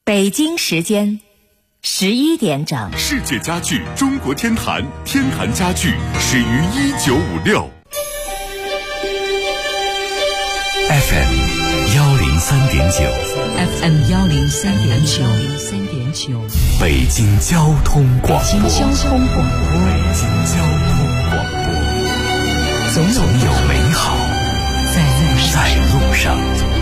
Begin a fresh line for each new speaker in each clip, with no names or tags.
北京时间11点整。
世界家具中国天坛，天坛家具始于1956。FM 103.9
FM 103.9
北京交通广播。总有美好在路上。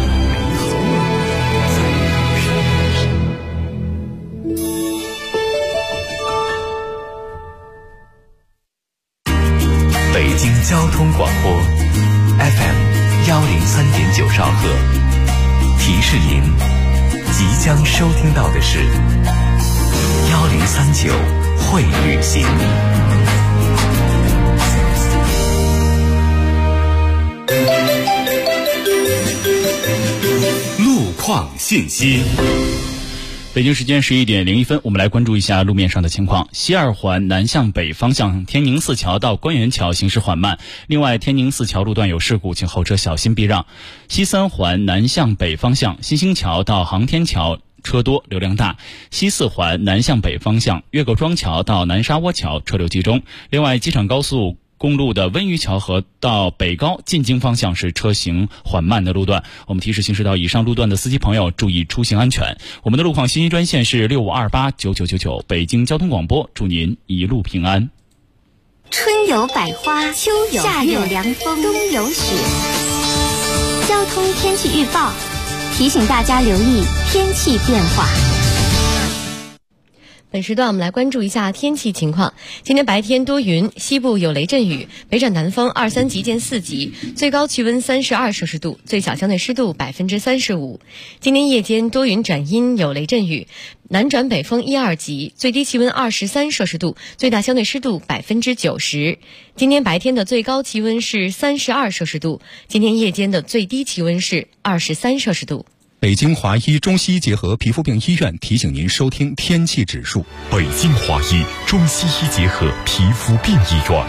北京交通广播 FM 103.9兆赫，提示您即将收听到的是1039会旅行。路况信息。
北京时间11点01分，我们来关注一下路面上的情况。西二环南向北方向天宁寺桥到官园桥行驶缓慢，另外天宁寺桥路段有事故，请后车小心避让。西三环南向北方向新兴桥到航天桥车多流量大，西四环南向北方向岳各庄桥到南沙窝桥车流集中。另外机场高速公路的温榆桥河到北高进京方向是车行缓慢的路段，我们提示行驶到以上路段的司机朋友注意出行安全。我们的路况信息专线是65289999，北京交通广播，祝您一路平安。
春有百花，秋有夏有凉风，冬有雪。交通天气预报提醒大家留意天气变化。
本时段我们来关注一下天气情况。今天白天多云，西部有雷阵雨，北转南风2、3级见4级，最高气温32摄氏度，最小相对湿度35%。今天夜间多云转阴，有雷阵雨，南转北风1、2级，最低气温23摄氏度，最大相对湿度90%。今天白天的最高气温是32摄氏度，今天夜间的最低气温是23摄氏度。
北京华医中西医结合皮肤病医院提醒您收听天气指数。
北京华医中西医结合皮肤病医院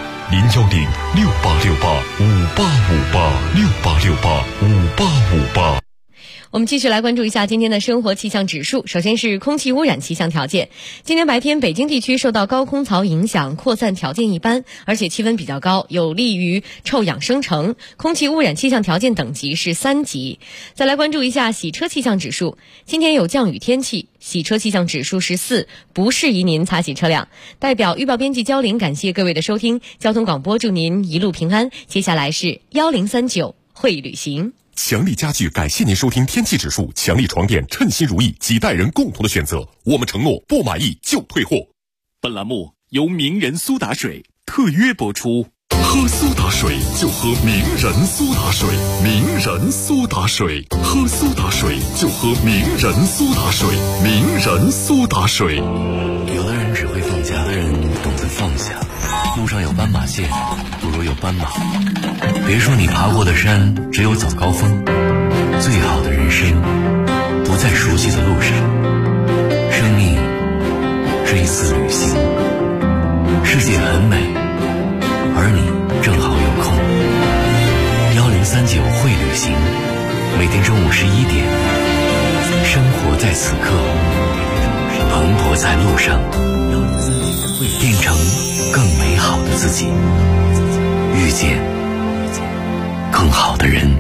，0106868586868685858。
我们继续来关注一下今天的生活气象指数。首先是空气污染气象条件。今天白天北京地区受到高空槽影响，扩散条件一般，而且气温比较高，有利于臭氧生成，空气污染气象条件等级是3级。再来关注一下洗车气象指数。今天有降雨天气，洗车气象指数是4，不适宜您擦洗车辆。代表预报编辑焦玲感谢各位的收听，交通广播祝您一路平安。接下来是1039会旅行。
强力家具感谢您收听天气指数，强力床垫称心如意，几代人共同的选择，我们承诺不满意就退货。本栏目由名人苏打水特约播出。喝苏打水就喝名人苏打水，名人苏打水，喝苏打水就喝名人苏打水，名人苏打水。
有的人只会放假，有的人懂得放下。路上有斑马线，不如有斑马。别说你爬过的山只有早高峰，最好的人生不在熟悉的路上。生命是一次旅行，世界很美，而你正好有空。1039会旅行，每天中午11点，生活在此刻，蓬勃在路上，变成更美好的自己，遇见更好的人。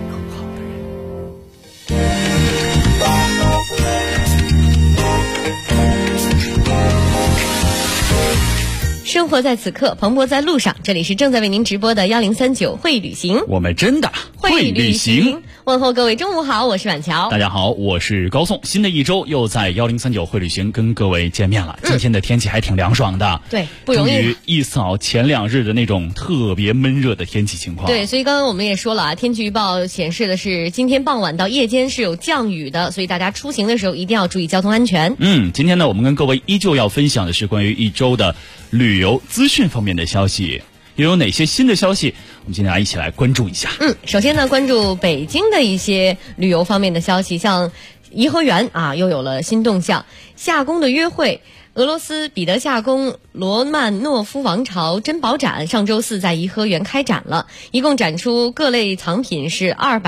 生活在此刻，蓬勃在路上。这里是正在为您直播的1039会旅行，
我们真的会旅行。
问候各位中午好，我是婉乔。
大家好，我是高颂。新的一周又在1039会旅行跟各位见面了。今天的天气还挺凉爽的，
对，不容易。
终于一扫前2日的那种特别闷热的天气情况。
对，所以刚刚我们也说了啊，天气预报显示的是今天傍晚到夜间是有降雨的，所以大家出行的时候一定要注意交通安全。
今天呢，我们跟各位依旧要分享的是关于一周的旅游资讯方面的消息。又有哪些新的消息？我们今天一起来关注一下。
首先呢，关注北京的一些旅游方面的消息，像颐和园啊，又有了新动向。夏宫的约会， 俄罗斯彼得夏宫罗曼诺夫王朝珍宝展上周四在颐和园开展了，一共展出各类藏品是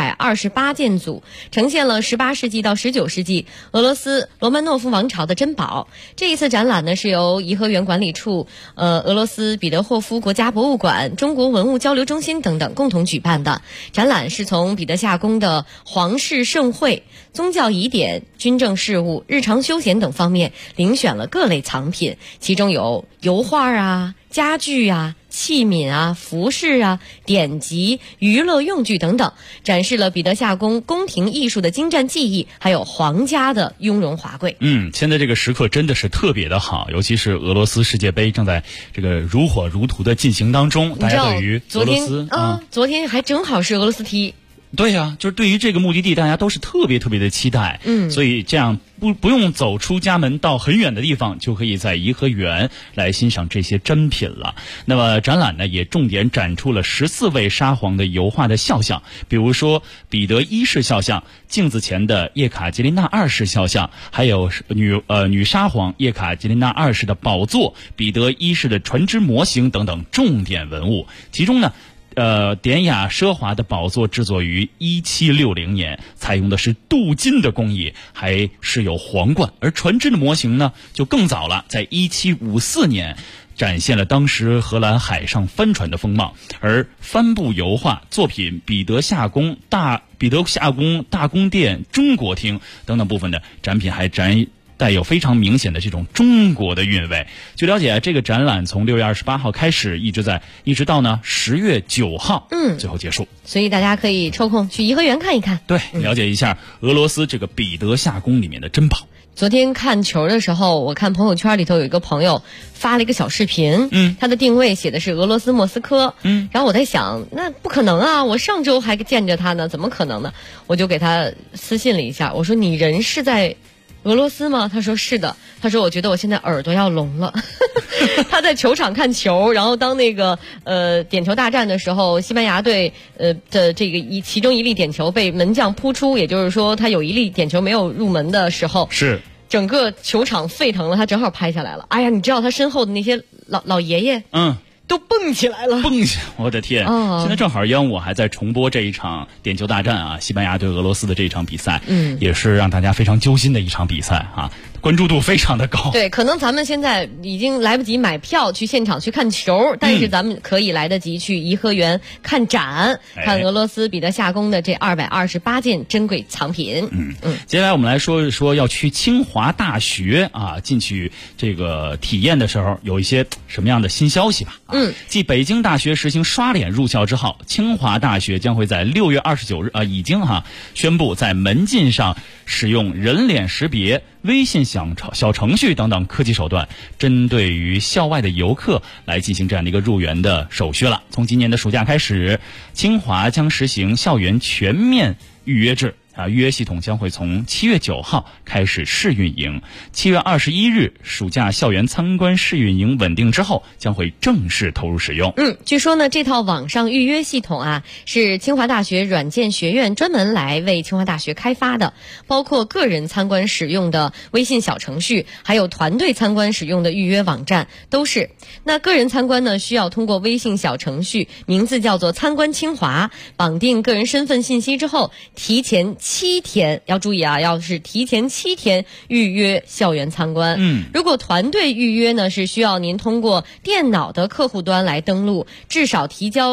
228件组，呈现了18世纪到19世纪俄罗斯罗曼诺夫王朝的珍宝。这一次展览呢是由颐和园管理处、俄罗斯彼得霍夫国家博物馆、中国文物交流中心等等共同举办的。展览是从彼得夏宫的皇室盛会、宗教仪典、军政事务、日常休闲等方面遴选了各类藏品，其中有油画啊、家具啊、器皿啊、服饰啊、典籍、娱乐用具等等，展示了彼得夏宫宫廷艺术的精湛技艺，还有皇家的雍容华贵。
现在这个时刻真的是特别的好，尤其是俄罗斯世界杯正在这个如火如荼的进行当中，大家对于俄罗斯
昨天还正好是俄罗斯踢。
对呀，就是对于这个目的地，大家都是特别特别的期待。所以这样不用走出家门到很远的地方，就可以在颐和园来欣赏这些珍品了。那么展览呢，也重点展出了14位沙皇的油画的肖像，比如说彼得一世肖像、镜子前的叶卡捷琳娜二世肖像，还有女沙皇叶卡捷琳娜二世的宝座、彼得一世的船只模型等等重点文物。其中呢，典雅奢华的宝座制作于1760年，采用的是镀金的工艺，还饰有皇冠。而船只的模型呢，就更早了，在1754年展现了当时荷兰海上帆船的风貌。而帆布油画作品彼得夏宫大宫殿中国厅等等部分的展品还带有非常明显的这种中国的韵味。据了解，这个展览从6月28号开始，一直到呢10月9号，最后结束。
所以大家可以抽空去颐和园看一看，
对，了解一下俄罗斯这个彼得夏宫里面的珍宝。
昨天看球的时候，我看朋友圈里头有一个朋友发了一个小视频，他的定位写的是俄罗斯莫斯科，然后我在想，那不可能啊，我上周还见着他呢，怎么可能呢？我就给他私信了一下，我说你人是在俄罗斯吗？他说是的。他说我觉得我现在耳朵要聋了。他在球场看球，然后当那个点球大战的时候，西班牙队的这个其中一粒点球被门将扑出，也就是说他有一粒点球没有入门的时候，
是
整个球场沸腾了，他正好拍下来了。哎呀，你知道他身后的那些老爷爷，都蹦起来了，
我的天！现在正好央五还在重播这一场点球大战啊，西班牙对俄罗斯的这一场比赛，也是让大家非常揪心的一场比赛啊，关注度非常的高。
对，可能咱们现在已经来不及买票去现场去看球，但是咱们可以来得及去颐和园看展，看俄罗斯彼得夏宫的这228件珍贵藏品。
接下来我们来说一说要去清华大学啊，进去这个体验的时候有一些什么样的新消息吧。继北京大学实行刷脸入校之后，清华大学将会在6月29日已经宣布在门禁上使用人脸识别、微信小程序等等科技手段，针对于校外的游客来进行这样的一个入园的手续了。从今年的暑假开始，清华将实行校园全面预约制。预约系统将会从7月9号开始试运营，7月21日暑假校园参观试运营稳定之后，将会正式投入使用。
据说呢，这套网上预约系统是清华大学软件学院专门来为清华大学开发的，包括个人参观使用的微信小程序，还有团队参观使用的预约网站都是。那个人参观呢，需要通过微信小程序，名字叫做参观清华，绑定个人身份信息之后，提前7天，要注意要是提前7天预约校园参观。如果团队预约呢，是需要您通过电脑的客户端来登录，至少提前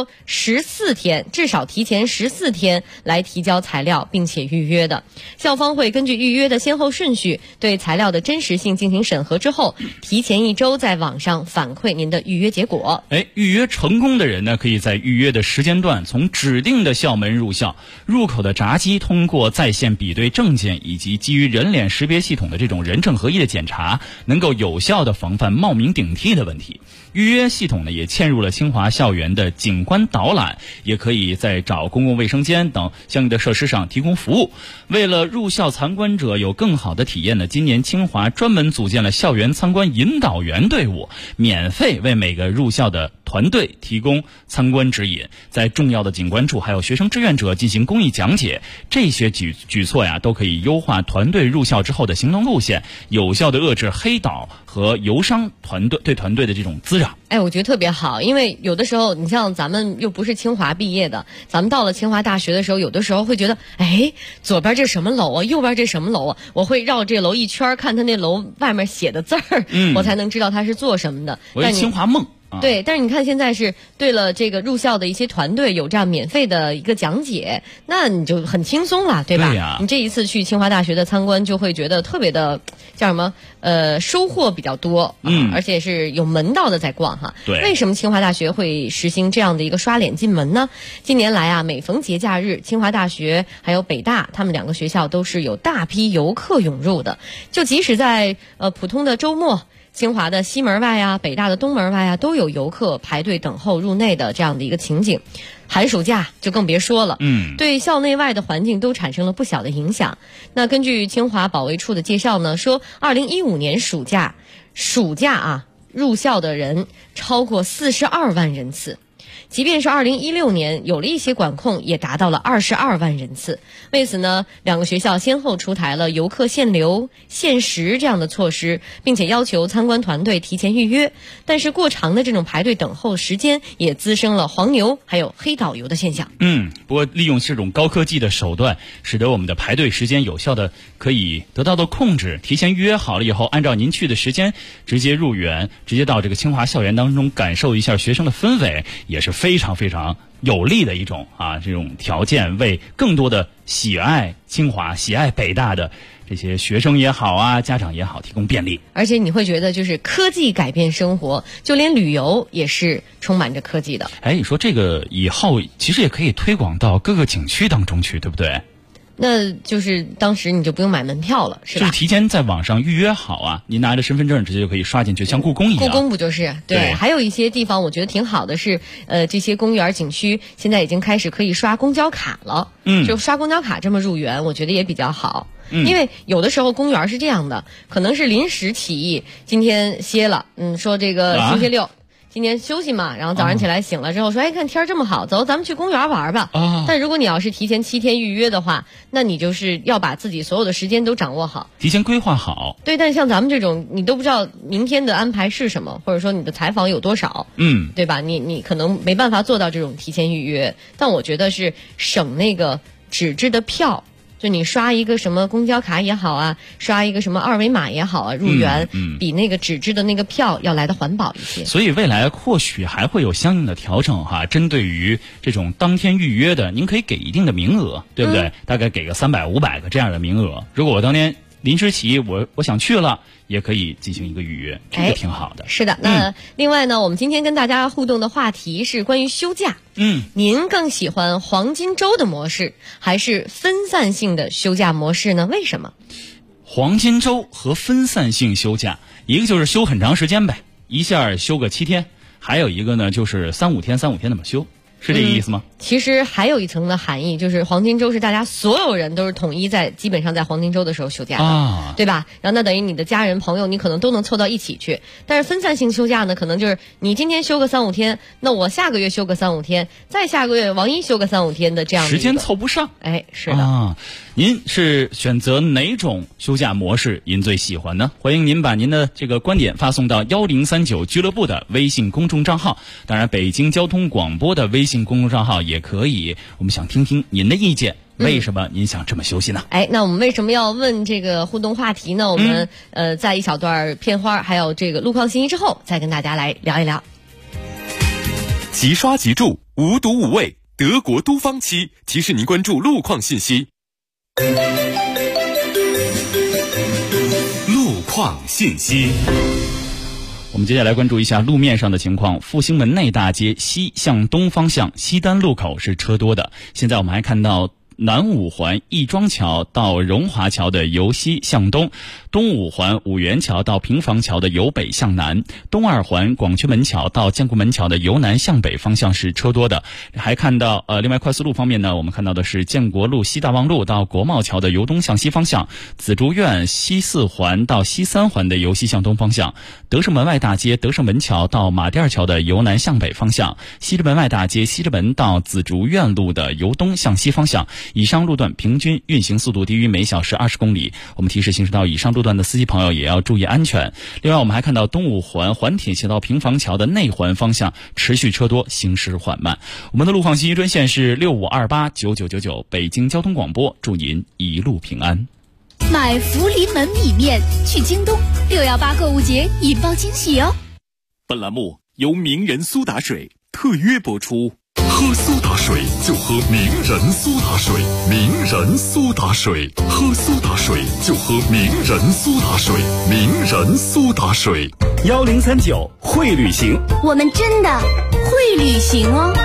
14天来提交材料，并且预约的。校方会根据预约的先后顺序，对材料的真实性进行审核之后，提前1周在网上反馈您的预约结果。
预约成功的人呢，可以在预约的时间段从指定的校门入校，入口的闸机通过在线比对证件以及基于人脸识别系统的这种人证合一的检查，能够有效的防范冒名顶替的问题。预约系统呢，也嵌入了清华校园的景观导览，也可以在找公共卫生间等相应的设施上提供服务。为了入校参观者有更好的体验呢，今年清华专门组建了校园参观引导员队伍，免费为每个入校的团队提供参观指引，在重要的景观处还有学生志愿者进行公益讲解，这些举措呀，都可以优化团队入校之后的行动路线，有效的遏制黑导和游商对团队的这种滋扰。
我觉得特别好，因为有的时候你像咱们又不是清华毕业的，咱们到了清华大学的时候，有的时候会觉得，左边这什么楼啊，右边这什么楼啊，我会绕这楼一圈，看他那楼外面写的字儿，我才能知道他是做什么的。
我有清华梦。
对，但是你看现在是对了这个入校的一些团队有这样免费的一个讲解，那你就很轻松了，对吧？
对呀。
你这一次去清华大学的参观，就会觉得特别的叫什么收获比较多，而且是有门道的在逛哈。
对。
为什么清华大学会实行这样的一个刷脸进门呢？近年来啊，每逢节假日，清华大学还有北大，他们两个学校都是有大批游客涌入的，就即使在普通的周末。清华的西门外啊，北大的东门外啊，都有游客排队等候入内的这样的一个情景。寒暑假就更别说了，对校内外的环境都产生了不小的影响。那根据清华保卫处的介绍呢，说2015年暑假啊，入校的人超过42万人次。即便是2016年有了一些管控，也达到了22万人次。为此呢，两个学校先后出台了游客限流、限时这样的措施，并且要求参观团队提前预约。但是过长的这种排队等候时间，也滋生了黄牛还有黑导游的现象。
不过利用这种高科技的手段，使得我们的排队时间有效的可以得到的控制。提前预约好了以后，按照您去的时间直接入园，直接到这个清华校园当中感受一下学生的氛围，也是非常非常有利的一种这种条件，为更多的喜爱清华、喜爱北大的这些学生也好啊，家长也好，提供便利。
而且你会觉得，就是科技改变生活，就连旅游也是充满着科技的。
你说这个以后其实也可以推广到各个景区当中去，对不对？
那就是当时你就不用买门票了，是吧？
就是提前在网上预约好啊，您拿着身份证直接就可以刷进去，像故宫一样。
故宫不就是？对，还有一些地方我觉得挺好的是，这些公园景区现在已经开始可以刷公交卡了。就刷公交卡这么入园，我觉得也比较好。因为有的时候公园是这样的，可能是临时起意，今天歇了，说这个星期六。今天休息嘛，然后早上起来醒了之后说，看天这么好，走，咱们去公园玩吧。但如果你要是提前7天预约的话，那你就是要把自己所有的时间都掌握好，
提前规划好。
对，但是像咱们这种，你都不知道明天的安排是什么，或者说你的采访有多少，对吧？你可能没办法做到这种提前预约，但我觉得是省那个纸质的票。就你刷一个什么公交卡也好啊，刷一个什么二维码也好啊，入园比那个纸质的那个票要来的环保一些。
所以未来或许还会有相应的调整针对于这种当天预约的，您可以给一定的名额，对不对？大概给个300、500个这样的名额。如果我当天临时起意我想去了，也可以进行一个预约，这个挺好的。
是的，那另外呢，我们今天跟大家互动的话题是关于休假。您更喜欢黄金周的模式，还是分散性的休假模式呢？为什么？
黄金周和分散性休假，一个就是休很长时间呗，一下休个7天，还有一个呢就是3、5天怎么休？是这个意思吗？
其实还有一层的含义，就是黄金周是大家所有人都是统一基本上在黄金周的时候休假的，对吧？然后那等于你的家人朋友你可能都能凑到一起去。但是分散性休假呢，可能就是你今天休个3、5天，那我下个月休个3、5天，再下个月王一休个3、5天的这样的
时间凑不上。
是的。
您是选择哪种休假模式您最喜欢呢？欢迎您把您的这个观点发送到1039俱乐部的微信公众账号，当然北京交通广播的微信公众账号也可以。我们想听听您的意见，为什么您想这么休息呢？
那我们为什么要问这个互动话题呢？我们在一小段片花还有这个路况信息之后，再跟大家来聊一聊。
即刷即住，无毒无味，德国都方漆提示您关注路况信息。路况信息。
我们接下来关注一下路面上的情况。复兴门内大街西向东方向西单路口是车多的，现在我们还看到南五环亦庄桥到荣华桥的由西向东，东五环五元桥到平房桥的由北向南，东二环广渠门桥到建国门桥的由南向北方向是车多的。还看到另外快速路方面呢，我们看到的是建国路西大望路到国贸桥的由东向西方向，紫竹院西四环到西三环的由西向东方向，德胜门外大街德胜门桥到马甸桥的由南向北方向，西直门外大街西直门到紫竹院路的由东向西方向。以上路段平均运行速度低于每小时20公里，我们提示行驶到以上路段的司机朋友也要注意安全。另外我们还看到东五环环铁线到平房桥的内环方向持续车多，行驶缓慢。我们的路况信息专线是65289999，北京交通广播，祝您一路平安。
买福临门米面去京东，618购物节引爆惊喜哦。
本栏目由名人苏打水特约播出。喝苏打水就喝名人苏打水，名人苏打水，喝苏打水就喝名人苏打水，名人苏打水。
1039会旅行，
我们真的会旅行哦。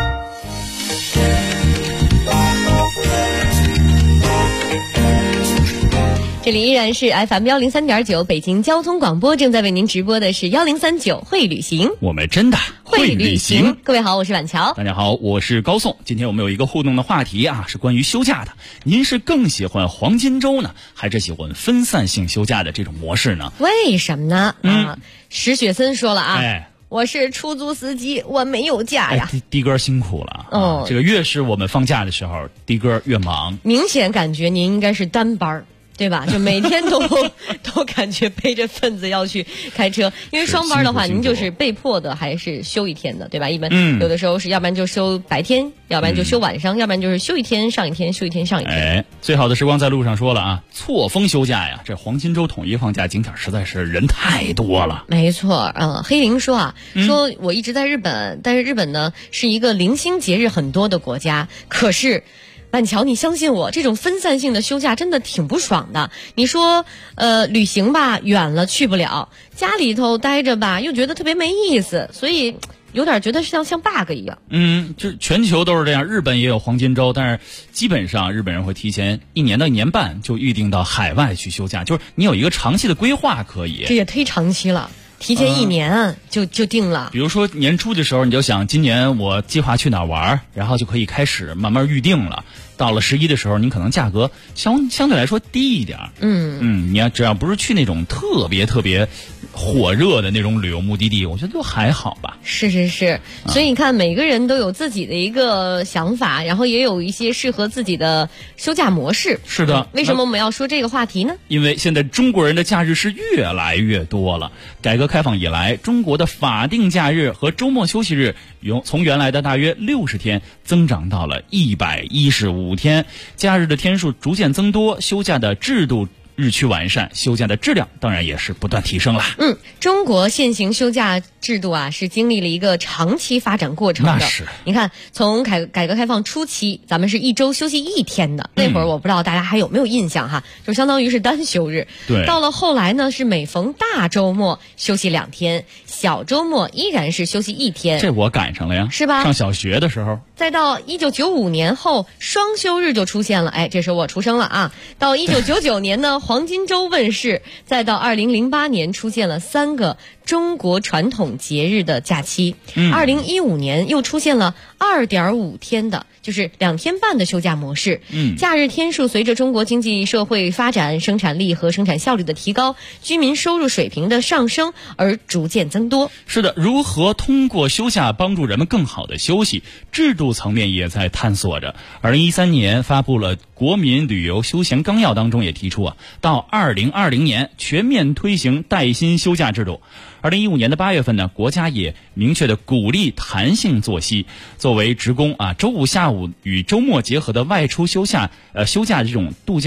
这里依然是 FM 103.9北京交通广播，正在为您直播的是1039会旅行，
我们真的会旅行。
各位好，我是婉乔。
大家好，我是高颂。今天我们有一个互动的话题啊，是关于休假的。您是更喜欢黄金周呢，还是喜欢分散性休假的这种模式呢？
为什么呢？石雪森说了啊，我是出租司机，我没有假呀。
的哥辛苦了这个越是我们放假的时候，的哥越忙。
明显感觉您应该是单班，对吧？就每天都感觉背着份子要去开车，因为双班的话，您就是被迫的还是休一天的，对吧？一般有的时候是要不然就休白天，要不然就休晚上，要不然就是休一天上一天，休一天上一天。
最好的时光在路上说了啊，错峰休假呀，这黄金周统一放假，景点实在是人太多了。
没错，黑灵说啊，说我一直在日本，但是日本呢是一个零星节日很多的国家，可是板桥，你相信我，这种分散性的休假真的挺不爽的。你说，旅行吧，远了去不了；家里头待着吧，又觉得特别没意思，所以有点觉得像 bug 一样。
就全球都是这样，日本也有黄金周，但是基本上日本人会提前1年到1年半就预定到海外去休假，就是你有一个长期的规划可以。
这也忒长期了。提前1年就定了。
比如说年初的时候，你就想今年我计划去哪玩，然后就可以开始慢慢预定了。到了11的时候，你可能价格相对来说低一点。你要只要不是去那种特别火热的那种旅游目的地，我觉得都还好吧。
是，所以你看，每个人都有自己的一个想法，然后也有一些适合自己的休假模式。是的。为什么我们要说这个话题呢？
因为现在中国人的假日是越来越多了。改革开放以来，中国的法定假日和周末休息日从原来的大约60天增长到了115天，假日的天数逐渐增多，休假的制度日趋完善，休假的质量当然也是不断提升了。
中国现行休假制度啊，是经历了一个长期发展过程的。
那是，
你看，从改革开放初期，咱们是1周休息1天的，那会儿我不知道大家还有没有印象哈，就相当于是单休日。
对。
到了后来呢，是每逢大周末休息2天，小周末依然是休息1天。
这我赶上了呀，
是吧？
上小学的时候。
再到1995年后，双休日就出现了。这时候我出生了啊。到1999年呢，黄金周问世，再到2008年出现了3个中国传统节日的假期。2015年又出现了2.5天的，就是2天半的休假模式。假日天数随着中国经济社会发展、生产力和生产效率的提高、居民收入水平的上升而逐渐增多。
是的，如何通过休假帮助人们更好的休息，制度层面也在探索着。2013年发布了《国民旅游休闲纲要》，当中也提出到2020年全面推行带薪休假制度。2015年的8月份呢，国家也明确的鼓励弹性作息，作为职工周五下午与周末结合的外出休假这种度假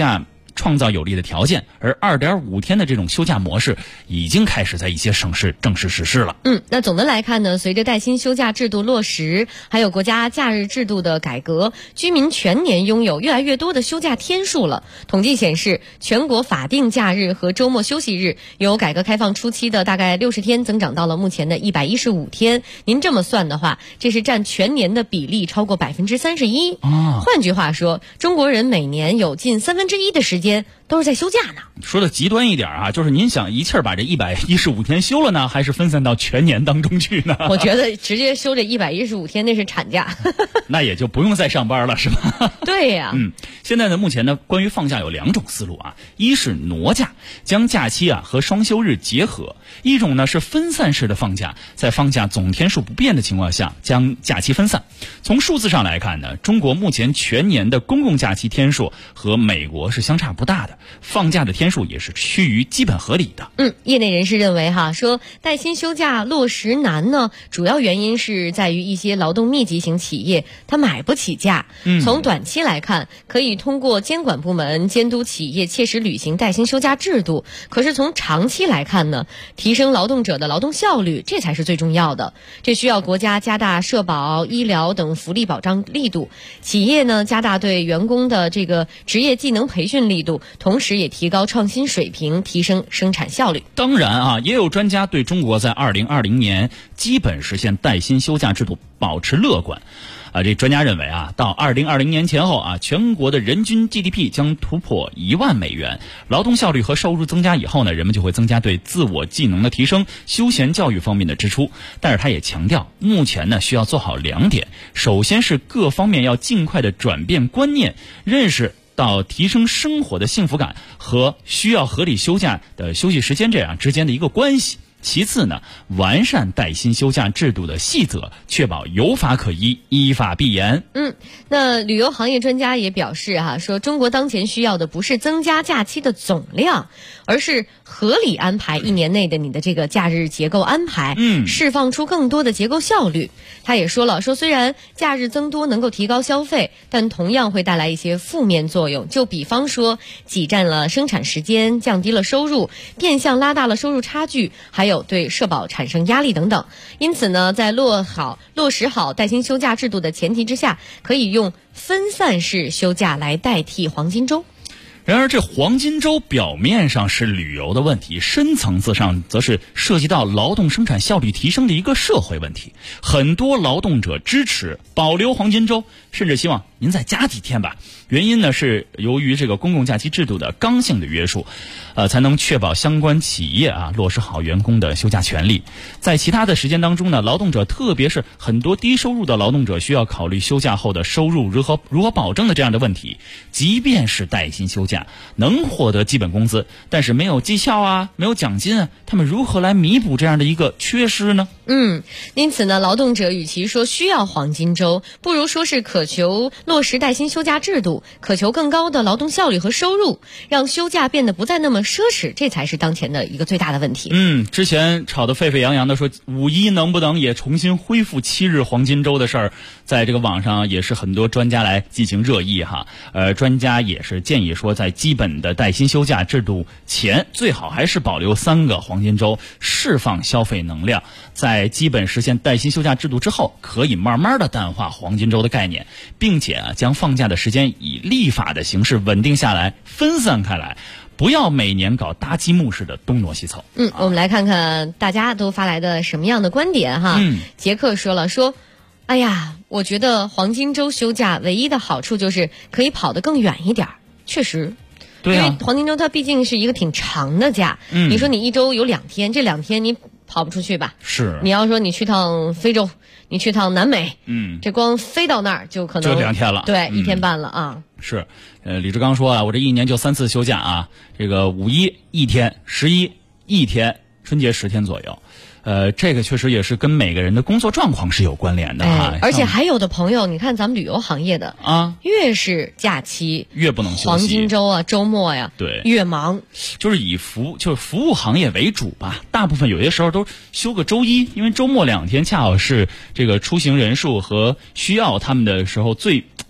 创造有利的条件，而2.5天的这种休假模式已经开始在一些省市正式实施了。
那总的来看呢，随着带薪休假制度落实，还有国家假日制度的改革，居民全年拥有越来越多的休假天数了。统计显示，全国法定假日和周末休息日由改革开放初期的大概60天增长到了目前的115天。您这么算的话，这是占全年的比例超过31%。换句话说，中国人每年有近1/3的时间都是在休假呢。
说的极端一点啊，就是您想一气儿把这115天休了呢，还是分散到全年当中去呢？
我觉得直接休这115天那是产假。
那也就不用再上班了，是吧？
对呀。
现在呢，目前呢，关于放假有2种思路啊，一是挪假，将假期和双休日结合；一种呢是分散式的放假，在放假总天数不变的情况下，将假期分散。从数字上来看呢，中国目前全年的公共假期天数和美国是相差不大的，放假的天数也是趋于基本合理的。
业内人士认为说带薪休假落实难呢，主要原因是在于一些劳动密集型企业它买不起假。从短期来看，可以通过监管部门监督企业切实履行带薪休假制度，可是从长期来看呢，提升劳动者的劳动效率，这才是最重要的。这需要国家加大社保、医疗等福利保障力度，企业呢加大对员工的这个职业技能培训力度，同时也提高创新水平，提升生产效率。
当然也有专家对中国在2020年基本实现带薪休假制度保持乐观。这专家认为到2020年前后全国的人均 GDP 将突破1万美元，劳动效率和收入增加以后呢，人们就会增加对自我技能的提升、休闲教育方面的支出。但是他也强调，目前呢需要做好2点，首先是各方面要尽快的转变观念，认识到提升生活的幸福感和需要合理休假的休息时间这样之间的一个关系。其次呢，完善带薪休假制度的细则，确保有法可依，依法必严。
那旅游行业专家也表示说中国当前需要的不是增加假期的总量，而是合理安排1年内的你的这个假日结构安排，释放出更多的结构效率。他也说了，虽然假日增多能够提高消费，但同样会带来一些负面作用，就比方说挤占了生产时间，降低了收入，变相拉大了收入差距，还有对社保产生压力等等。因此呢，在落实好带薪休假制度的前提之下，可以用分散式休假来代替黄金周。
然而这黄金周表面上是旅游的问题，深层次上则是涉及到劳动生产效率提升的一个社会问题。很多劳动者支持保留黄金周，甚至希望您再加几天吧。原因呢是由于这个公共假期制度的刚性的约束，才能确保相关企业落实好员工的休假权利。在其他的时间当中呢，劳动者特别是很多低收入的劳动者需要考虑休假后的收入如何保证的这样的问题。即便是带薪休假能获得基本工资，但是没有绩效没有奖金他们如何来弥补这样的一个缺失呢？
因此呢，劳动者与其说需要黄金周，不如说是渴求落实带薪休假制度，渴求更高的劳动效率和收入，让休假变得不再那么奢侈，这才是当前的一个最大的问题。
之前吵得沸沸扬扬的说5·1能不能也重新恢复7日黄金周的事儿，在这个网上也是很多专家来进行热议专家也是建议说，在基本的带薪休假制度前，最好还是保留3个黄金周，释放消费能量。在基本实现带薪休假制度之后，可以慢慢的淡化黄金周的概念，并且将放假的时间以立法的形式稳定下来，分散开来，不要每年搞搭积木式的东挪西凑。
我们来看看大家都发来的什么样的观点杰克说了，哎呀，我觉得黄金周休假唯一的好处就是可以跑得更远一点。确实，
对
因为黄金周它毕竟是一个挺长的假，你说你一周有2天，这2天你跑不出去吧？
是。
你要说你去趟非洲，你去趟南美，这光飞到那儿就可能
就2天了，
对，1天半了
是，李志刚说我这1年就3次休假这个5·1 1天，11 1天，春节10天左右。这个确实也是跟每个人的工作状况是有关联的
而且还有的朋友，你看咱们旅游行业的越是假期
越不能休息，
黄金周周末
对，
越忙，
就是以服务行业为主吧。大部分有些时候都休个周1，因为周末2天恰好是这个出行人数和需要他们的时候最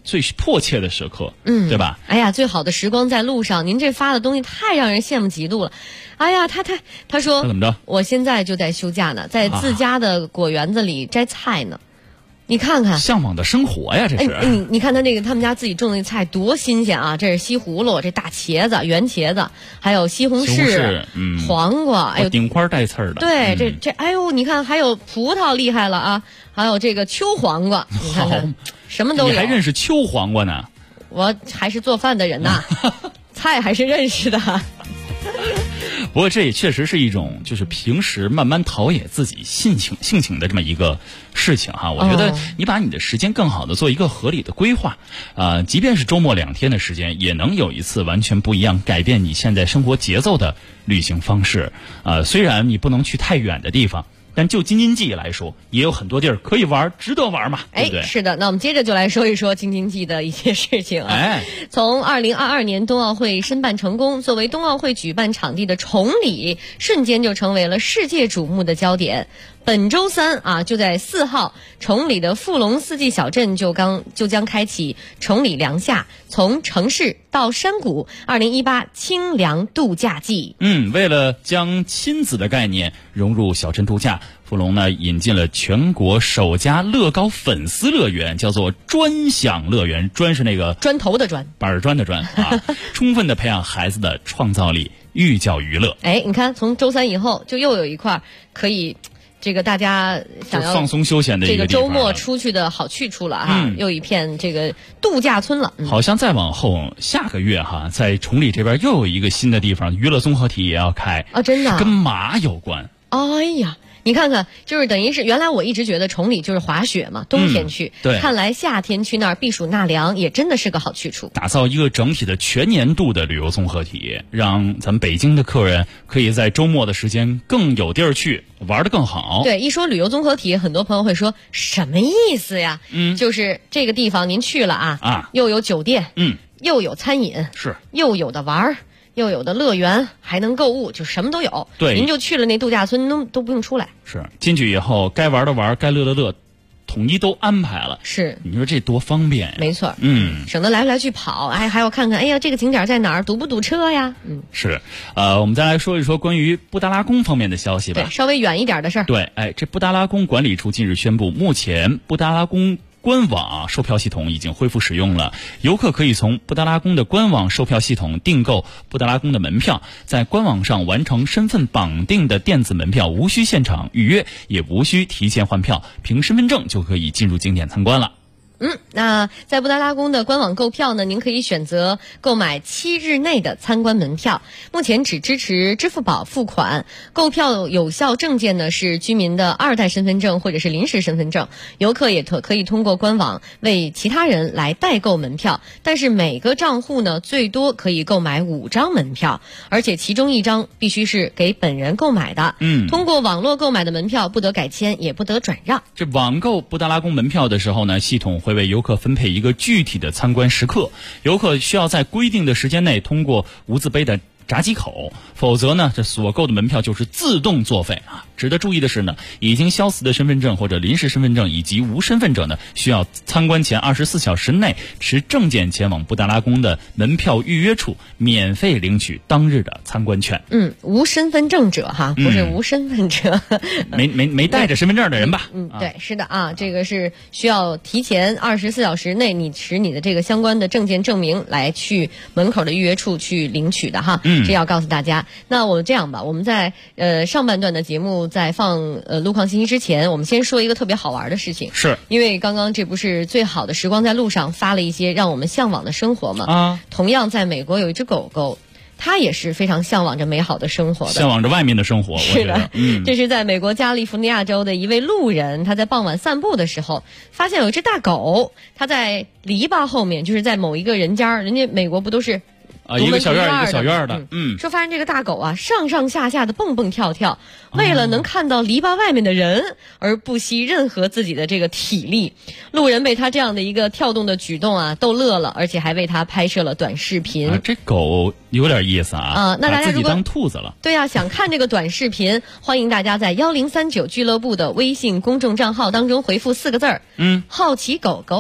最迫切的时刻，对吧？
哎呀，最好的时光在路上，您这发的东西太让人羡慕嫉妒了。哎呀，他说
怎么着？
我现在就在休假呢，在自家的果园子里摘菜呢。你看看，
向往的生活呀，这是。
你看他们家自己种的那菜多新鲜啊！这是西葫芦，这大茄子、圆茄子，还有西红柿、黄瓜，哎呦，
顶块带刺儿的。
对，这哎呦，你看还有葡萄厉害了啊！还有这个秋黄瓜，你看看，什么都有。
你还认识秋黄瓜呢？
我还是做饭的人呐，菜还是认识的。
不过这也确实是一种就是平时慢慢陶冶自己性情的这么一个事情哈。我觉得你把你的时间更好的做一个合理的规划，即便是周末2天的时间，也能有一次完全不一样改变你现在生活节奏的旅行方式。虽然你不能去太远的地方，但就京津冀来说，也有很多地儿可以玩，值得玩嘛，对不对？
是的。那我们接着就来说一说京津冀的一些事情啊。从2022年冬奥会申办成功，作为冬奥会举办场地的崇礼，瞬间就成为了世界瞩目的焦点。本周3啊，就在4号，崇礼的富龙四季小镇就将开启崇礼凉夏，从城市到山谷2018清凉度假季。
为了将亲子的概念融入小镇度假，富龙呢引进了全国首家乐高粉丝乐园，叫做砖享乐园。砖是那个
砖头的砖，
板砖的砖啊，充分的培养孩子的创造力，寓教于乐。
你看，从周3以后，就又有一块可以。这个大家想要
放松休闲的一个地方，
这个周末出去的好去处了哈，又一片这个度假村了。
好像再往后下个月哈，在崇礼这边又有一个新的地方，娱乐综合体也要开
啊，真的
跟马有关。
哎呀，你看看，就是等于是原来我一直觉得崇礼就是滑雪嘛，冬天去，
对，
看来夏天去那儿避暑纳凉也真的是个好去处。
打造一个整体的全年度的旅游综合体，让咱们北京的客人可以在周末的时间更有地儿去玩得更好。
对，一说旅游综合体，很多朋友会说什么意思呀？就是这个地方您去了啊，又有酒店，又有餐饮，
是
又有的玩，又有的乐园，还能购物，就什么都有。
对，
您就去了那度假村，都不用出来。
是进去以后，该玩的玩，该乐的乐，统一都安排了。
是，
你说这多方便呀？
没错，省得来回来去跑，还要看看，哎呀，这个景点在哪儿，堵不堵车呀？
是，我们再来说一说关于布达拉宫方面的消息吧。
对，稍微远一点的事儿。
对，这布达拉宫管理处近日宣布，目前布达拉宫官网售票系统已经恢复使用了，游客可以从布达拉宫的官网售票系统订购布达拉宫的门票，在官网上完成身份绑定的电子门票，无需现场预约，也无需提前换票，凭身份证就可以进入景点参观了。
那在布达拉宫的官网购票呢，您可以选择购买7日内的参观门票，目前只支持支付宝付款。购票有效证件呢是居民的2代身份证或者是临时身份证。游客也可以通过官网为其他人来代购门票，但是每个账户呢最多可以购买5张门票，而且其中1张必须是给本人购买的。通过网络购买的门票不得改签，也不得转让。
这网购布达拉宫门票的时候呢，系统会为游客分配一个具体的参观时刻，游客需要在规定的时间内通过无字碑的闸机口，否则呢，这所购的门票就是自动作废啊。值得注意的是呢，已经消磁的身份证或者临时身份证以及无身份者呢，需要参观前24小时内持证件前往布达拉宫的门票预约处，免费领取当日的参观券。
无身份证者哈，不是无身份者，
没带着身份证的人吧？
对，是的啊，这个是需要提前24小时内你持你的这个相关的证件证明来去门口的预约处去领取的哈。这要告诉大家。那我们这样吧，我们在上半段的节目在放路况信息之前，我们先说一个特别好玩的事情。
是
因为刚刚这不是最好的时光在路上发了一些让我们向往的生活吗？同样在美国有一只狗狗，它也是非常向往着美好的生活的，
向往着外面的生活。
是的，这是在美国加利福尼亚州的一位路人，他在傍晚散步的时候发现有一只大狗，它在篱笆后面，就是在某一个人家，人家美国不都是
一个小院一个小院的，
说发现这个大狗啊，上上下下的蹦蹦跳跳，为了能看到篱笆外面的人而不惜任何自己的这个体力。路人被他这样的一个跳动的举动啊逗乐了，而且还为他拍摄了短视频。
这狗有点意思啊！
那大家如果
把自己当兔子了，
对啊，想看这个短视频，欢迎大家在1039俱乐部的微信公众账号当中回复4个字好奇狗狗。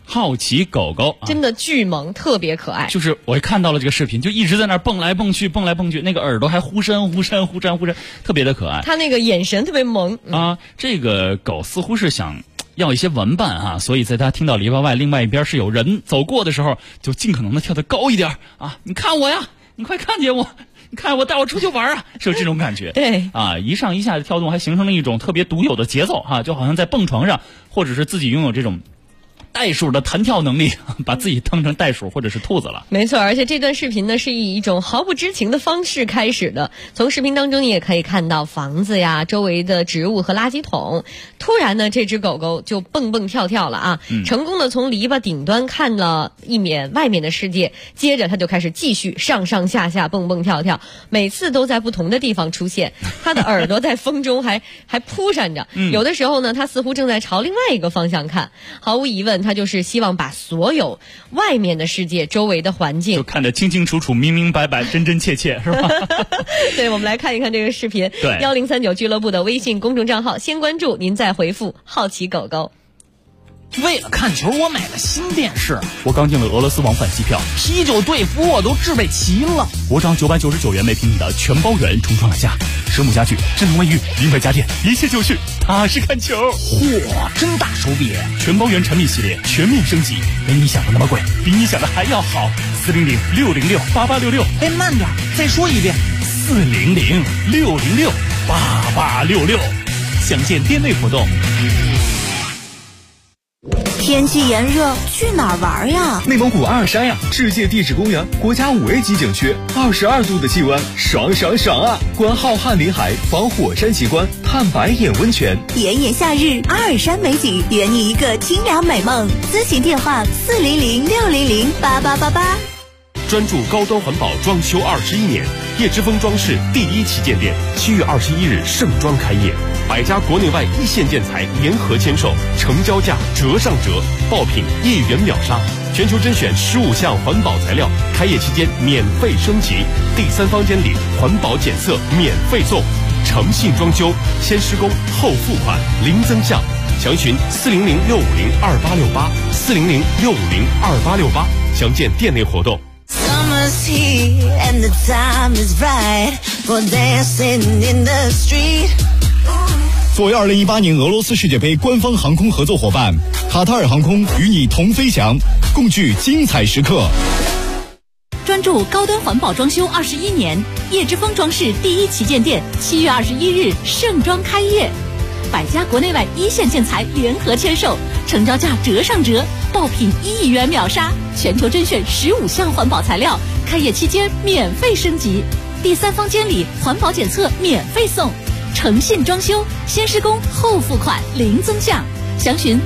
好奇狗狗，
真的巨萌，特别可爱。
就是我看到了这个视频，就一直在那儿蹦来蹦去，那个耳朵还忽闪，特别的可爱。
它那个眼神特别萌
啊。这个狗似乎是想要一些玩伴啊，所以在它听到篱笆外另外一边是有人走过的时候，就尽可能的跳得高一点啊！你看我呀，你快看见我，你看我带我出去玩啊，是这种感觉。
对
啊，一上一下的跳动还形成了一种特别独有的节奏啊，就好像在蹦床上，或者是自己拥有这种袋鼠的弹跳能力，把自己当成袋鼠或者是兔子了。
没错，而且这段视频呢是以一种毫不知情的方式开始的。从视频当中你也可以看到房子呀、周围的植物和垃圾桶。突然呢，这只狗狗就蹦蹦跳跳了啊，成功的从篱笆顶端看了一眼外面的世界。接着它就开始继续上上下下蹦蹦跳跳，每次都在不同的地方出现。它的耳朵在风中还扑闪着，有的时候呢，它似乎正在朝另外一个方向看。毫无疑问，他就是希望把所有外面的世界、周围的环境
就看得清清楚楚、明明白白、真真切切，是吧？
对，我们来看一看这个视频。
对
1039俱乐部的微信公众账号，先关注，您再回复“好奇狗狗”。
为了看球，我买了新电视。
我刚订了俄罗斯往返机票，
啤酒、队服我都置备齐了。
我涨999元每平米的全包圆重创了价，蛇母家具、智能卫浴、名牌家电，一切就绪，踏实看球。
嚯，真大手笔！
全包圆产品系列全面升级，没你想的那么贵，比你想的还要好。400-606-8866。
哎，慢点，再说一遍。
400-606-8866。详见店内活动。
天气炎热，去哪儿玩呀？
内蒙古阿尔山呀，世界地质公园，国家5A 级景区，22度的气温，爽爽爽啊！观浩瀚林海，访火山奇观，探白眼温泉。
炎炎夏日，阿尔山美景，圆你一个清凉美梦。咨询电话400-600-8888。
专注高端环保装修21年，叶之峰装饰第1旗舰店7月21日盛装开业，100家国内外一线建材联合签售，成交价折上折，爆品1元秒杀，全球甄选15项环保材料，开业期间免费升级，第3房间里环保检测免费送，诚信装修，先施工后付款，零增项，详询400-650-2868，400-650-2868，详见店内活动。
Summer's here and the time is right for dancing in the street.
作为2018年俄罗斯世界杯官方航空合作伙伴，卡塔尔航空与你同飞翔，共聚精彩时刻。
专注高端环保装修21年，叶之峰装饰第1旗舰店7月21日盛装开业，100家国内外一线建材联合签售，成交价折上折，爆品1元秒杀，全球甄选15项环保材料，开业期间免费升级，第3房间里环保检测免费送，诚信装修，先施工后付款，零增项，详询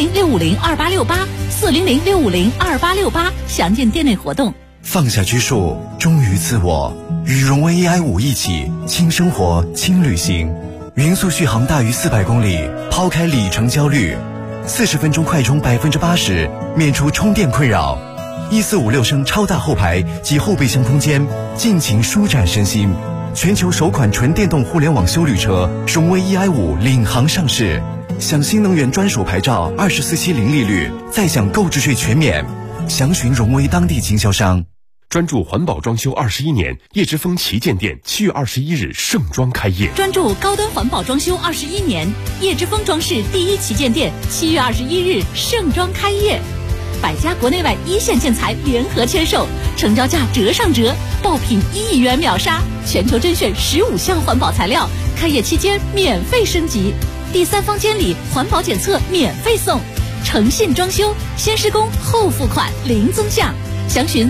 400-650-2868，400-650-2868，详见店内活动。
放下拘束，忠于自我，与荣威 EI5一起轻生活轻旅行，匀速续航大于400公里，抛开里程焦虑，40分钟快充80%，免除充电困扰，1456升超大后排及后备箱空间，尽情舒展身心。全球首款纯电动互联网休旅车荣威 EI5 领航上市，享新能源专属牌照，24期零利率，再享购置税全免。详询荣威当地经销商。
专注环保装修21年，叶之峰旗舰店7月21日盛装开业。
专注高端环保装修21年，叶之峰装饰第1旗舰店7月21日盛装开业，100家国内外一线建材联合签售，成交价折上折，爆品1元秒杀，全球甄选15项环保材料，开业期间免费升级，第3房间里环保检测免费送，诚信装修，先施工后付款，零增项，详询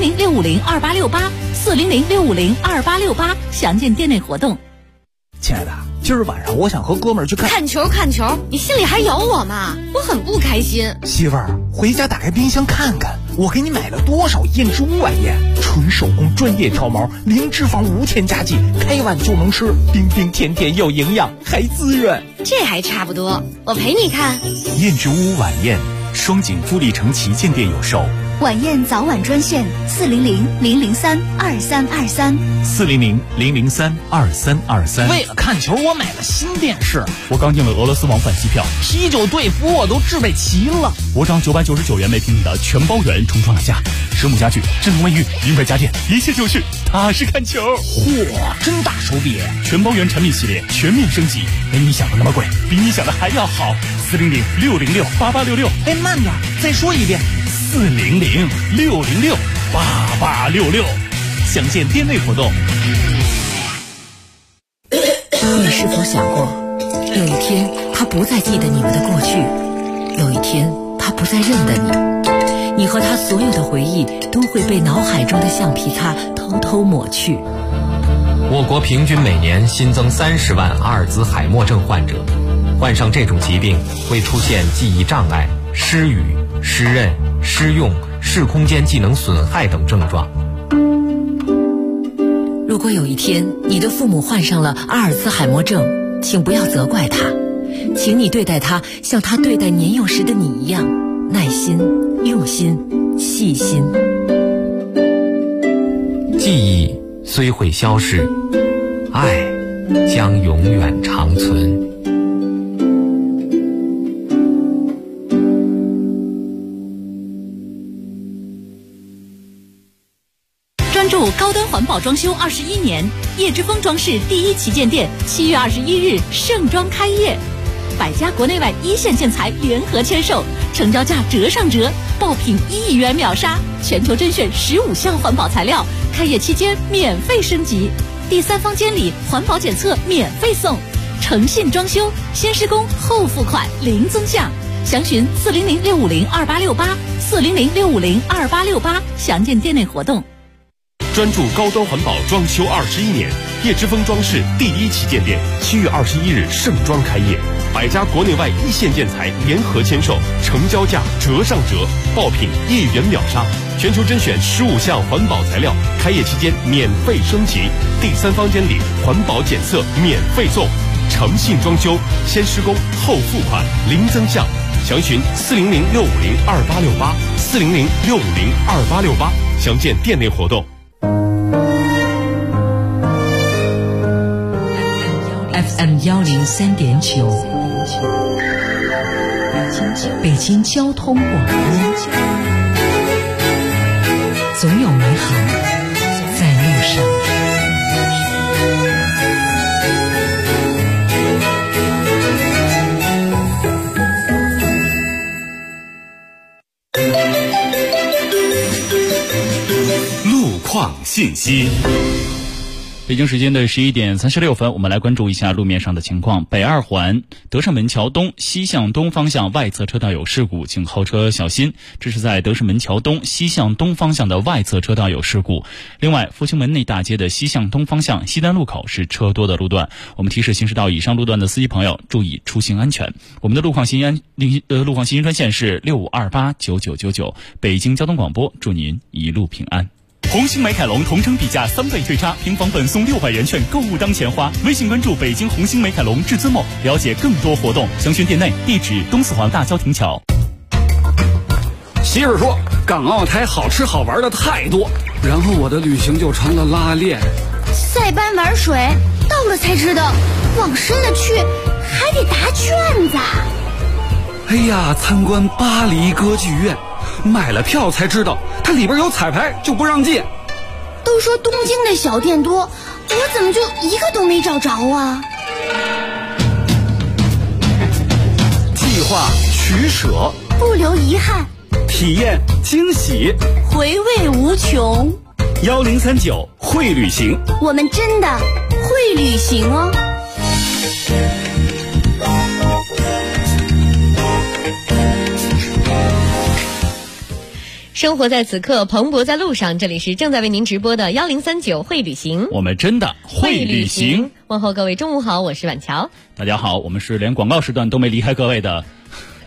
400-650-2868，400-650-2868，详见店内活动。
亲爱的，今儿晚上我想和哥们儿去
看球，你心里还有我吗？我很不开心。
媳妇儿，回家打开冰箱看看，我给你买了多少燕之屋晚宴，纯手工专业挑毛，零脂肪无添加剂，开碗就能吃，冰冰甜甜又营养，还滋润。
这还差不多，我陪你看。
燕之屋晚宴，双井富力城旗舰店有售，
晚宴早晚专线
400-003-2323，400-003-2323。为了看球，我买了新电视。
我刚订了俄罗斯往返机票，
啤酒队服我都置备齐了。
我涨999元每平米的全包圆重装了家，实木家具、智能卫浴、英菲家电，一切就是踏实看球。
嚯，真大手笔！
全包圆产品系列全面升级，没你想的那么贵，比你想的还要好。400-606-8866。
哎，慢点，再说一遍。
400-606-8866。详见店内活动。
你是否想过，有一天他不再记得你们的过去，有一天他不再认得你，你和他所有的回忆都会被脑海中的橡皮擦偷偷抹去。
我国平均每年新增30万阿尔兹海默症患者，患上这种疾病会出现记忆障碍、失语、失认、失用、视空间技能损害等症状。
如果有一天你的父母患上了阿尔兹海默症，请不要责怪他，请你对待他像他对待年幼时的你一样，耐心、用心、细心。
记忆虽会消逝，爱将永远长存。
专注高端环保装修21年，叶之峰装饰第1旗舰店7月21日盛装开业，百家国内外一线建材联合签售，成交价折上折，爆品1亿元秒杀，全球甄选15项环保材料，开业期间免费升级，第3方监理环保检测免费送，诚信装修，先施工后付款零增项，详询400-650-2868，400-650-2868，详见店内活动。
专注高端环保装修21年，叶之峰装饰第1旗舰店7月21日盛装开业，百家国内外一线建材联合签售，成交价折上折，爆品1亿元秒杀，全球甄选15项环保材料，开业期间免费升级，第3方监理环保检测免费送，诚信装修，先施工后付款零增项，详询400-650-2868，400-650-2868，详见店内活动。
FM 103.9，北京交通广播，总有美好在路上。
路况信息。
北京时间的11点36分，我们来关注一下路面上的情况。北二环德胜门桥东西向东方向外侧车道有事故，请后车小心。这是在德胜门桥东西向东方向的外侧车道有事故。另外，复兴门内大街的西向东方向西单路口是车多的路段，我们提示行驶到以上路段的司机朋友注意出行安全。我们的路况信息专线是65289999，北京交通广播，祝您一路平安。
红星美凯龙同城比价3倍对差，平房本送600元券，购物当钱花。微信关注北京红星美凯龙至尊梦，了解更多活动。详询店内，地址东四环大郊亭桥。
媳妇说港澳台好吃好玩的太多，然后我的旅行就成了拉练。
塞班玩水，到了才知道，往深了去还得答卷子。
哎呀，参观巴黎歌剧院，买了票才知道它里边有彩排，就不让进。
都说东京的小店多，我怎么就一个都没找着啊？
计划取舍，
不留遗憾，
体验惊喜，
回味无穷。
1039会旅行，
我们真的会旅行哦。
生活在此刻，蓬勃在路上。这里是正在为您直播的1039会旅行，
我们真的会旅行。
问候各位中午好，我是婉乔。
大家好，我们是连广告时段都没离开各位的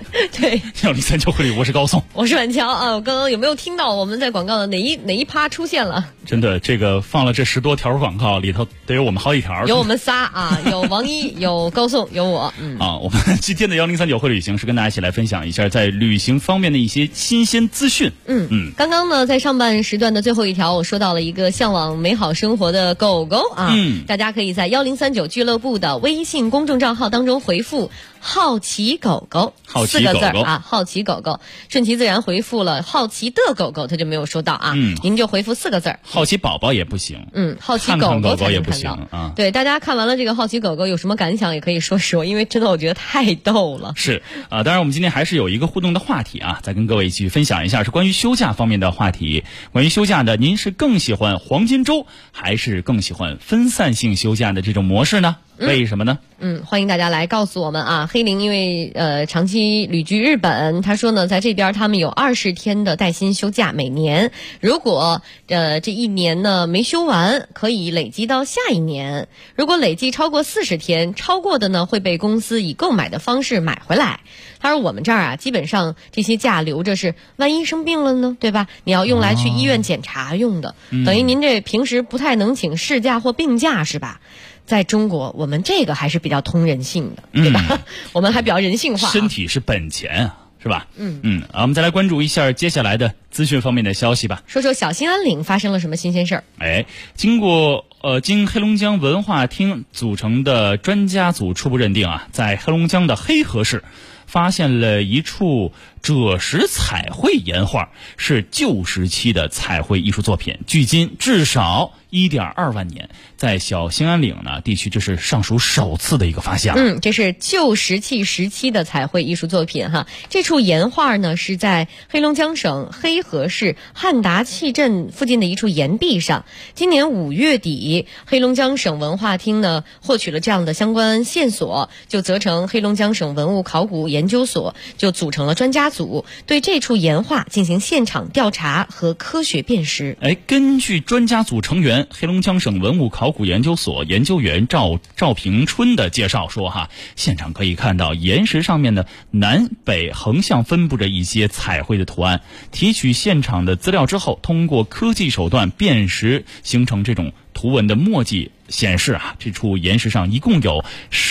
对
1039汇率，我是高颂，
我是晚乔啊。我刚刚有没有听到我们在广告的哪一趴出现了？
真的，这个放了这10多条广告里头，得有我们好几条。
有我们仨啊，有王一，有高颂，有我。
我们今天的1039会旅行是跟大家一起来分享一下在旅行方面的一些新鲜资讯。
刚刚呢，在上半时段的最后一条，我说到了一个向往美好生活的狗狗啊，大家可以在1039俱乐部的微信公众账号当中回复好奇狗狗4个字啊，好奇狗狗，顺其自然回复了好奇的狗狗，他就没有收到啊，您就回复4个字，
好奇宝宝也不行，
好奇狗狗才
也不行
啊。对，大家看完了这个好奇狗狗有什么感想也可以说说，因为真的我觉得太逗了。
是当然我们今天还是有一个互动的话题啊，再跟各位一起分享一下，是关于休假方面的话题。关于休假的，您是更喜欢黄金周还是更喜欢分散性休假的这种模式呢？为什么呢？
欢迎大家来告诉我们啊。黑玲因为长期旅居日本，他说呢，在这边他们有20天的带薪休假，每年如果这一年呢没休完，可以累积到下一年。如果累计超过40天，超过的呢会被公司以购买的方式买回来。他说我们这儿啊，基本上这些假留着是万一生病了呢，对吧？你要用来去医院检查用的，等于您这平时不太能请事假或病假是吧？在中国，我们这个还是比较通人性的，对吧？我们还比较人性化。
身体是本钱啊，是吧？我们再来关注一下接下来的资讯方面的消息吧。
说说小兴安岭发生了什么新鲜事
儿？经黑龙江文化厅组成的专家组初步认定啊，在黑龙江的黑河市发现了一处赭石彩绘岩画，是旧时期的彩绘艺术作品，距今至少1.2万年，在小兴安岭呢地区，这是尚属首次的一个发现。
这是旧石器时期的彩绘艺术作品哈。这处岩画呢是在黑龙江省黑河市汉达契镇附近的一处岩壁上。今年5月底，黑龙江省文化厅呢获取了这样的相关线索，就责成黑龙江省文物考古研究所就组成了专家组，对这处岩画进行现场调查和科学辨识。
根据专家组成员黑龙江省文物考古研究所研究员赵平春的介绍说现场可以看到岩石上面的南北横向分布着一些彩绘的图案，提取现场的资料之后，通过科技手段辨识形成这种图文的墨迹，显示这处岩石上一共有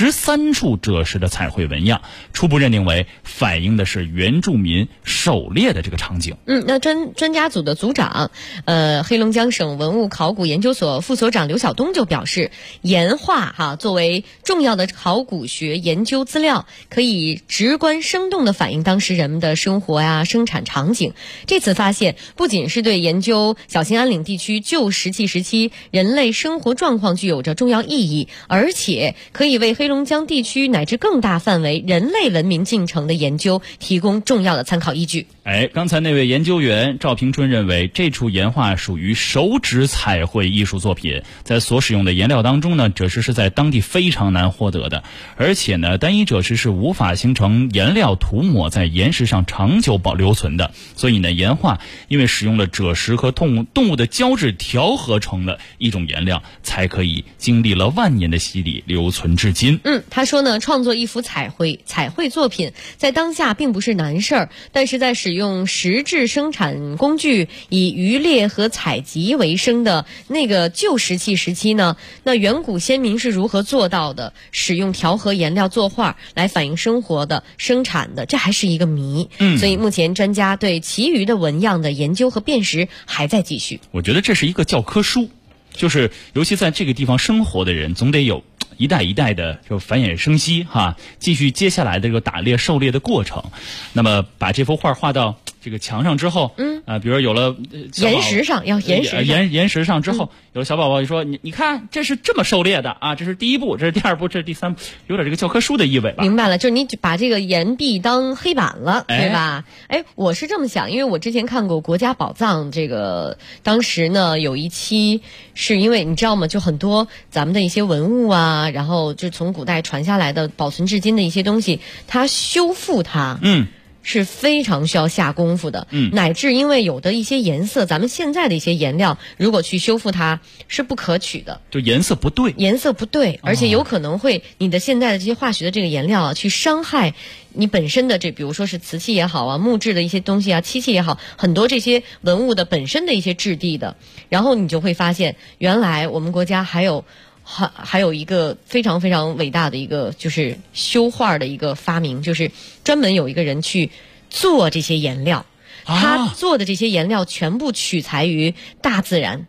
13处赭石的彩绘纹样，初步认定为反映的是原住民狩猎的这个场景。
那专家组的组长黑龙江省文物考古研究所副所长刘晓东就表示，岩画作为重要的考古学研究资料，可以直观生动地反映当时人们的生活生产场景。这次发现不仅是对研究小兴安岭地区旧石器时期人类生活状况具有着重要意义，而且可以为黑龙江地区乃至更大范围人类文明进程的研究提供重要的参考依据。
刚才那位研究员赵平春认为，这处岩画属于手指彩绘艺术作品，在所使用的颜料当中呢，赭石是在当地非常难获得的，而且呢，单一赭石是无法形成颜料涂抹在岩石上长久留存的，所以呢，岩画因为使用了赭石和动物的胶质调合成了一种颜料，才可以经历了万年的洗礼留存至今。
他说呢，创作一幅彩绘作品在当下并不是难事儿，但是在使用石质生产工具以渔猎和采集为生的那个旧石器时期呢，那远古先民是如何做到的使用调和颜料作画来反映生活的生产的，这还是一个谜。所以目前专家对其余的纹样的研究和辨识还在继续。
我觉得这是一个教科书，就是尤其在这个地方生活的人，总得有一代一代的就繁衍生息继续接下来的这个打猎狩猎的过程。那么把这幅画画到这个墙上之后，比如有了
岩石上
岩石上之后，有了小宝宝就说你看这是这么狩猎的这是第一步，这是第二步，这是第三步，有点这个教科书的意味吧。
明白了，就是你把这个岩壁当黑板了，对吧？我是这么想，因为我之前看过《国家宝藏》，这个当时呢有一期是因为你知道吗，就很多咱们的一些文物然后就从古代传下来的保存至今的一些东西，它修复它是非常需要下功夫的，乃至因为有的一些颜色，咱们现在的一些颜料，如果去修复它是不可取的，
就颜色不对，
而且有可能会你的现在的这些化学的这个颜料啊，去伤害你本身的比如说是瓷器也好啊，木质的一些东西啊，漆器也好，很多这些文物的本身的一些质地的，然后你就会发现，原来我们国家还有一个非常非常伟大的一个就是修画的一个发明，就是专门有一个人去做这些颜料，他做的这些颜料全部取材于大自然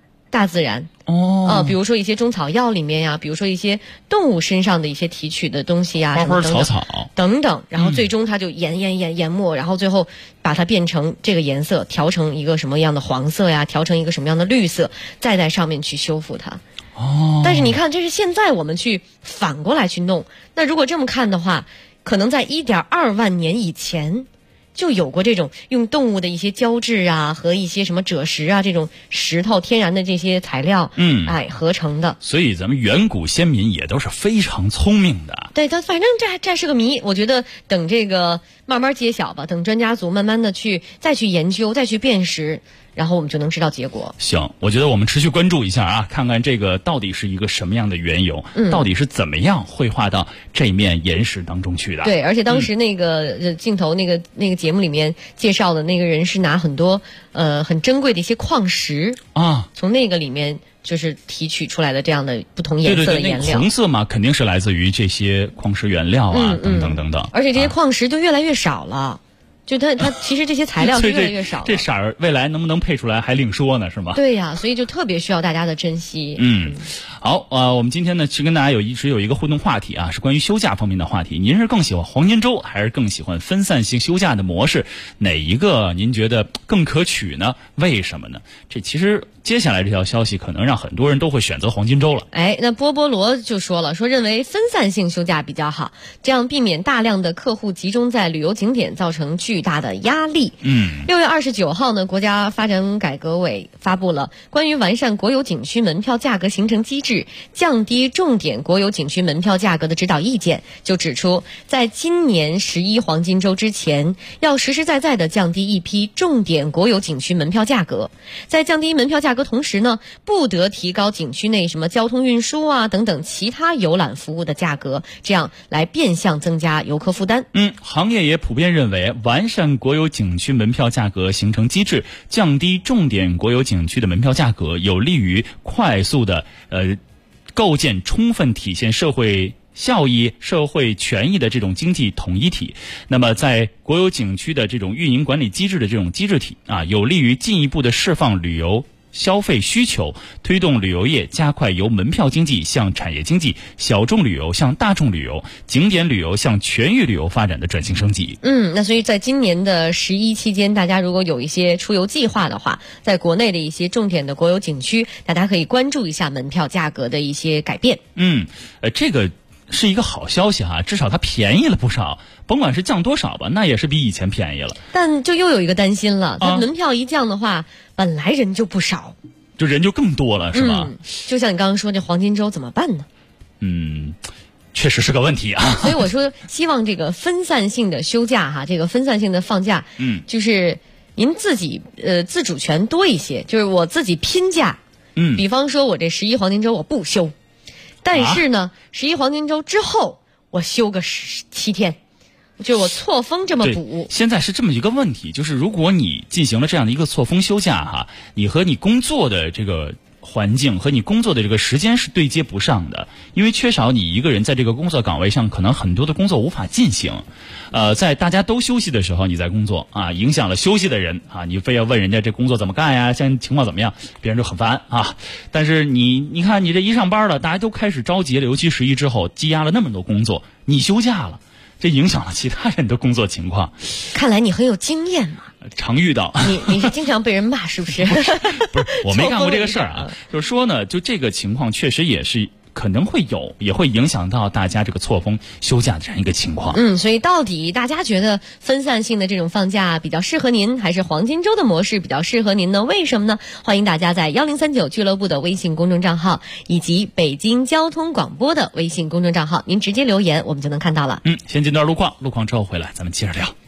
比如说一些中草药里面呀，比如说一些动物身上的一些提取的东西呀，
花花草草
等等，然后最终他就研磨，然后最后把它变成这个颜色，调成一个什么样的黄色呀，调成一个什么样的绿色，再在上面去修复它。但是你看，这是现在我们去反过来去弄。那如果这么看的话，可能在1.2万年以前就有过这种用动物的一些胶质啊和一些什么赭石啊这种石头天然的这些材料合成的。
所以咱们远古先民也都是非常聪明的。
对，反正这是个谜，我觉得等这个慢慢揭晓吧，等专家组慢慢的再去研究，再去辨识，然后我们就能知道结果。
行，我觉得我们持续关注一下啊，看看这个到底是一个什么样的缘由，到底是怎么样绘画到这面岩石当中去的。
对，而且当时那个镜头那个节目里面介绍的那个人是拿很多很珍贵的一些矿石
啊，
从那个里面就是提取出来的这样的不同颜色的颜料。
那红色嘛，肯定是来自于这些矿石原料啊，等等等等。
而且这些矿石就越来越少了。就它其实这些材料是越来越少了，
这色儿未来能不能配出来还另说呢，是吗？
对呀，所以就特别需要大家的珍惜。
好，我们今天呢，其实跟大家一直有一个互动话题啊，是关于休假方面的话题。您是更喜欢黄金周，还是更喜欢分散性休假的模式？哪一个您觉得更可取呢？为什么呢？这其实接下来这条消息可能让很多人都会选择黄金周了。
那波波罗就说认为分散性休假比较好，这样避免大量的客户集中在旅游景点，造成巨大的压力。6月29号呢，国家发展改革委发布了关于完善国有景区门票价格形成机制、降低重点国有景区门票价格的指导意见，就指出，在今年11黄金周之前，要实实在在的降低一批重点国有景区门票价格。在降低门票价格同时呢，不得提高景区内什么交通运输啊等等其他游览服务的价格，这样来变相增加游客负担。
行业也普遍认为，完善国有景区门票价格形成机制，降低重点国有景区的门票价格，有利于快速的构建充分体现社会效益、社会权益的这种经济统一体。那么在国有景区的这种运营管理机制的这种机制体啊，有利于进一步的释放旅游消费需求，推动旅游业加快由门票经济向产业经济、小众旅游向大众旅游、景点旅游向全域旅游发展的转型升级。
那所以在今年的11期间，大家如果有一些出游计划的话，在国内的一些重点的国有景区，大家可以关注一下门票价格的一些改变。
这个是一个好消息哈，至少它便宜了不少，甭管是降多少吧，那也是比以前便宜了。
但就又有一个担心了，它门票一降的话，本来人就不少，
就人就更多了，是吧？
就像你刚刚说，这黄金周怎么办呢？
确实是个问题啊。
所以我说，希望这个分散性的休假哈，这个分散性的放假，就是您自己自主权多一些，就是我自己拼假。比方说我这11黄金周我不休。但是呢，11黄金周之后我休个7天，就我错峰这么补。
现在是这么一个问题，就是如果你进行了这样的一个错峰休假哈，你和你工作的这个环境和你工作的这个时间是对接不上的，因为缺少你一个人在这个工作岗位上，可能很多的工作无法进行。在大家都休息的时候你在工作啊，影响了休息的人啊，你非要问人家这工作怎么干呀，现在情况怎么样，别人就很烦啊。但是你看你这一上班了，大家都开始着急了，尤其11之后积压了那么多工作，你休假了，这影响了其他人的工作情况。
看来你很有经验嘛。
常遇到。
你是经常被人骂是不是？
不是，我没干过这个事儿啊。就是说呢，就这个情况确实也是可能会有，也会影响到大家这个错峰休假的这样一个情况。
所以到底大家觉得分散性的这种放假比较适合您，还是黄金周的模式比较适合您呢？为什么呢？欢迎大家在1039俱乐部的微信公众账号以及北京交通广播的微信公众账号，您直接留言我们就能看到了。
先进段路况之后回来咱们接着聊。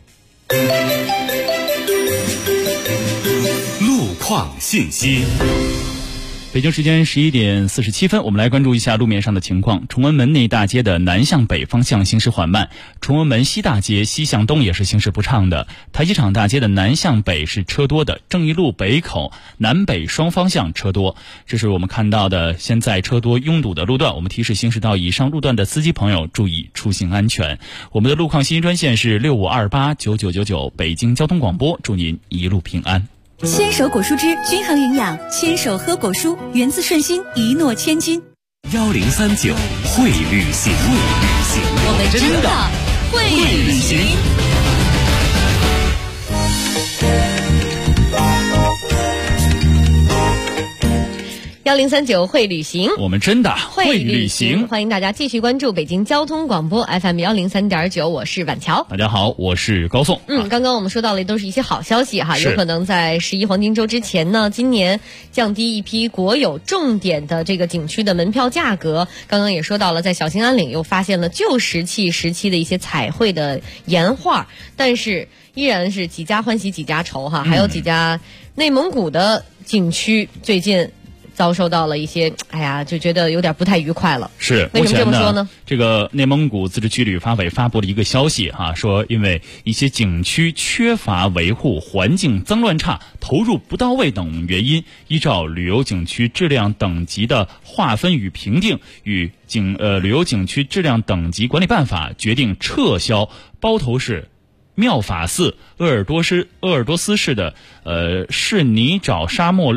路况信息。
北京时间11点47分，我们来关注一下路面上的情况。崇文门内大街的南向北方向行驶缓慢，崇文门西大街西向东也是行驶不畅的。台机场大街的南向北是车多的，正义路北口南北双方向车多。这是我们看到的现在车多拥堵的路段，我们提示行驶到以上路段的司机朋友注意出行安全。我们的路况信息专线是65289999，北京交通广播，祝您一路平安。
牵手果蔬汁均衡营养，牵手喝果蔬，源自顺心，一诺千金。
1039会旅行，
我们真的会旅行。
1039会旅行，
我们真的会旅行。
欢迎大家继续关注北京交通广播 FM 103.9，我是婉乔。
大家好，我是高颂。
刚刚我们说到的都是一些好消息哈，有可能在11黄金周之前呢，今年降低一批国有重点的这个景区的门票价格。刚刚也说到了，在小兴安岭又发现了旧石器时期的一些彩绘的岩画，但是依然是几家欢喜几家愁哈，还有几家内蒙古的景区最近遭受到了一些，就觉得有点不太愉快了。
是，
为什么这么说呢？
这个内蒙古自治区旅发委发布了一个消息说因为一些景区缺乏维护、环境脏乱差、投入不到位等原因，依照旅游景区质量等级的划分与评定与旅游景区质量等级管理办法，决定撤销包头市、妙法寺、鄂尔多斯市的士尼沼沙漠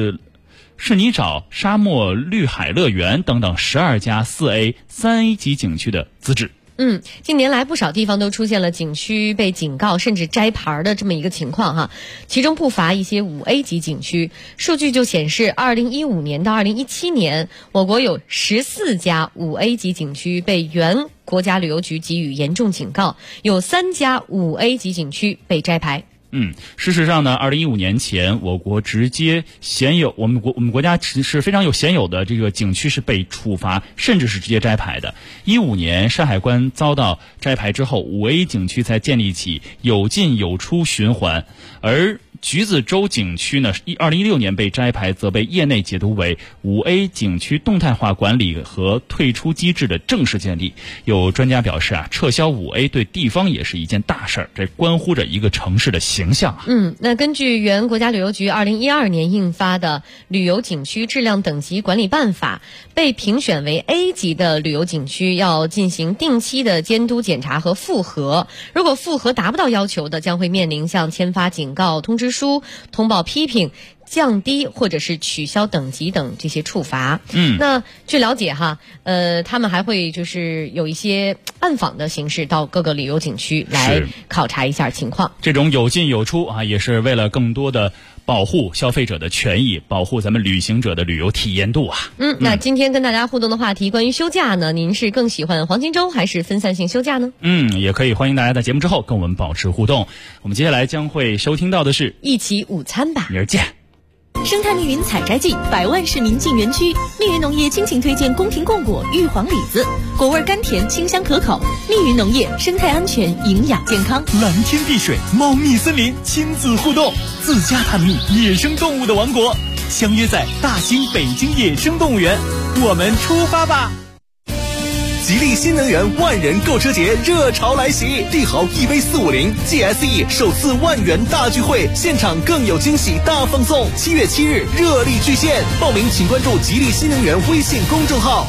绿海乐园等等12家4A、3A 级景区的资质。
近年来不少地方都出现了景区被警告甚至摘牌的这么一个情况哈，其中不乏一些5A 级景区。数据就显示，2015年到2017年，我国有14家5A 级景区被原国家旅游局给予严重警告，有3家5A 级景区被摘牌。
事实上呢，2015年前，我国直接鲜有我们国家是非常有鲜有的这个景区是被处罚，甚至是直接摘牌的。15年山海关遭到摘牌之后，5A 景区才建立起有进有出循环，而橘子洲景区呢，2016年被摘牌，则被业内解读为5A 景区动态化管理和退出机制的正式建立。有专家表示撤销5A 对地方也是一件大事儿，这关乎着一个城市的形象。
那根据原国家旅游局2012年印发的《旅游景区质量等级管理办法》，被评选为 A 级的旅游景区要进行定期的监督检查和复核，如果复核达不到要求的，将会面临像签发警告通知书、通报批评、降低或者是取消等级等这些处罚。那据了解他们还会就是有一些暗访的形式到各个旅游景区来考察一下情况。
这种有进有出也是为了更多的保护消费者的权益，保护咱们旅行者的旅游体验度
那今天跟大家互动的话题关于休假呢，您是更喜欢黄金周还是分散性休假呢？
也可以欢迎大家在节目之后跟我们保持互动。我们接下来将会收听到的是
一起午餐吧，
明儿见。
生态密云采摘季，100万市民进园区。密云农业倾情推荐宫廷贡果、玉皇李子，果味甘甜，清香可口。密云农业，生态安全，营养健康。
蓝天碧水，茂密森林，亲子互动，自家探秘野生动物的王国，相约在大兴北京野生动物园，我们出发吧！吉利新能源万人购车节热潮来袭，帝豪 EV450 GSE 首次万元大聚会，现场更有惊喜大放送。7月7日热力巨献，报名请关注吉利新能源微信公众号。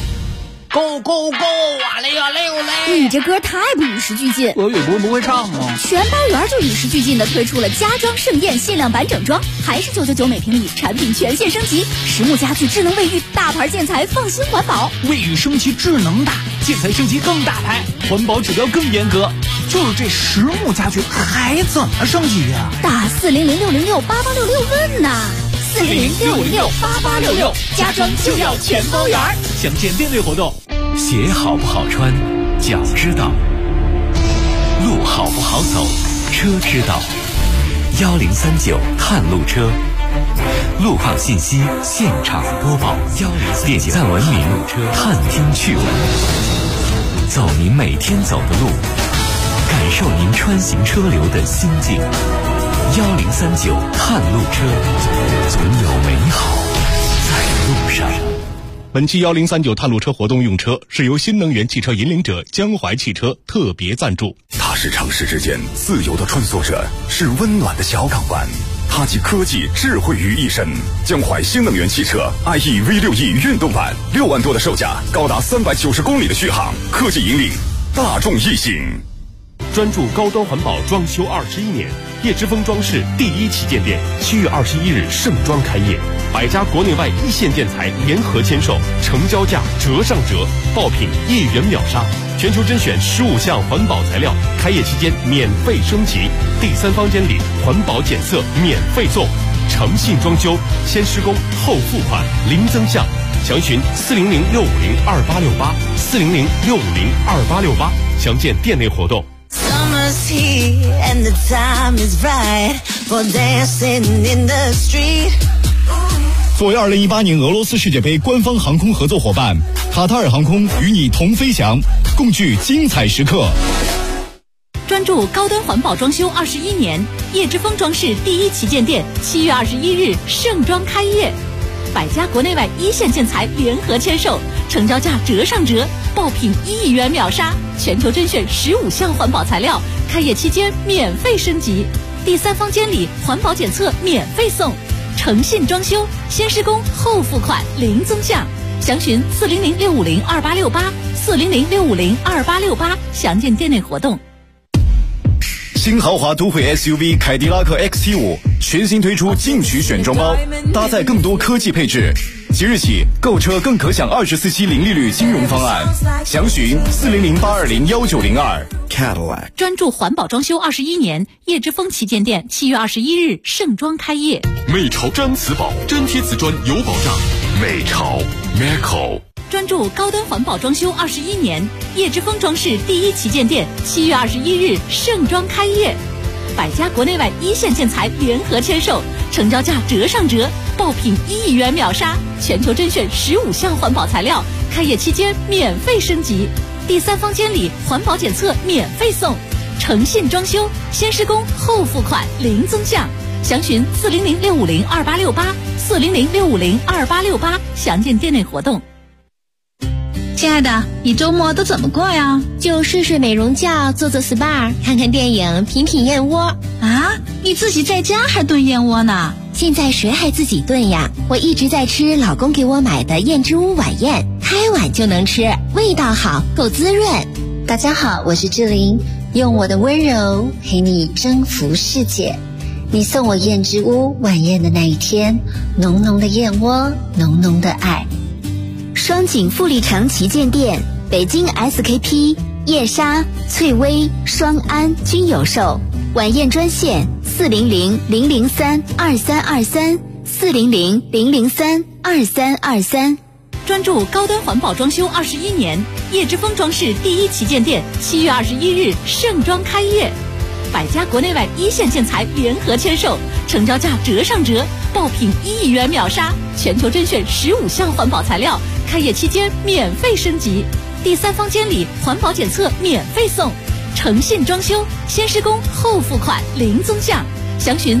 Go go go！ 哇嘞呀嘞哟嘞！
你这歌太不与时俱进。
俄语不会唱吗？
全包圆就与时俱进的推出了家装盛宴限量版整装，还是999每平米，产品全线升级，实木家具、智能卫浴、大牌建材，放心环保。
卫浴升级智能大，建材升级更大牌，环保指标更严格。就是这实木家具还怎么升级呀？
打400-606-8866问呐！400-606-8866，家装就要全包圆。
详见店内活动。
鞋好不好穿，脚知道；路好不好走，车知道。1039探路车，路况信息现场播报。点赞文明探听趣闻，走您每天走的路，
感受您穿行车流的心境。1039探路车，总有美好在路上。
本期1039探路车活动用车是由新能源汽车引领者江淮汽车特别赞助。
它是城市之间自由的穿梭者，是温暖的小港湾。它集科技智慧于一身。江淮新能源汽车 IE V6E 运动版，6万多的售价，高达390公里的续航，科技引领大众一行。专注高端环保装修21年，叶之峰装饰第1旗舰店7月21日盛装开业，100家国内外一线建材联合签售，成交价折上折，爆品1元秒杀，全球甄选15项环保材料，开业期间免费升级，第3方监理环保检测免费送，诚信装修，先施工后付款，零增项，详询400-650-2868，400-650-2868，详见店内活动。
Summer's here and the time is right for dancing in the street.
作为2018年俄罗斯世界杯官方航空合作伙伴，卡塔尔航空与你同飞翔，共聚精彩时刻。
专注高端环保装修21年，叶之峰装饰第1旗舰店7月21日盛装开业，100家国内外一线建材联合签售，成交价折上折，爆品1元秒杀，全球甄选15项环保材料，开业期间免费升级，第3方监理环保检测免费送，诚信装修，先施工后付款，零增项，详询400-650-2868，400-650-2868，详见店内活动。
新豪华都会 SUV 凯迪拉克 XT5 全新推出进取选装包，搭载更多科技配置。即日起购车更可享24期零利率金融方案，详询400-820-1902。 Cadillac
专注环保装修21年，叶之峰旗舰店7月21日盛装开业。
美潮毡瓷宝，粘贴瓷砖有保障。美潮 Meco
专注高端环保装修21年，叶之峰装饰第1旗舰店7月21日盛装开业，100家国内外一线建材联合签售，成交价折上折，爆品1元秒杀，全球甄选15项环保材料，开业期间免费升级，第3方监理环保检测免费送，诚信装修，先施工后付款，零增项，详询400-650-2868，400-650-2868，详见店内活动。
亲爱的，你周末都怎么过呀？
就睡睡美容觉，做做 SPA， 看看电影，品品燕窝。
啊，你自己在家还炖燕窝呢？
现在谁还自己炖呀？我一直在吃老公给我买的燕之屋晚宴，开碗就能吃，味道好，够滋润。大家好，我是志玲，用我的温柔陪你征服世界。你送我燕之屋晚宴的那一天，浓浓的燕窝，浓浓的爱。双井富力城旗舰店，北京 SKP、燕莎、翠微、双安均有售。晚宴专线400-003-2323，400-003-2323。
专注高端环保装修21年，叶之峰装饰第1旗舰店7月21日盛装开业，100家国内外一线建材联合签售，成交价折上折，爆品1元秒杀，全球甄选15项环保材料，开业期间免费升级，第3方监理环保检测免费送，诚信装修，先施工后付款，零增项，详询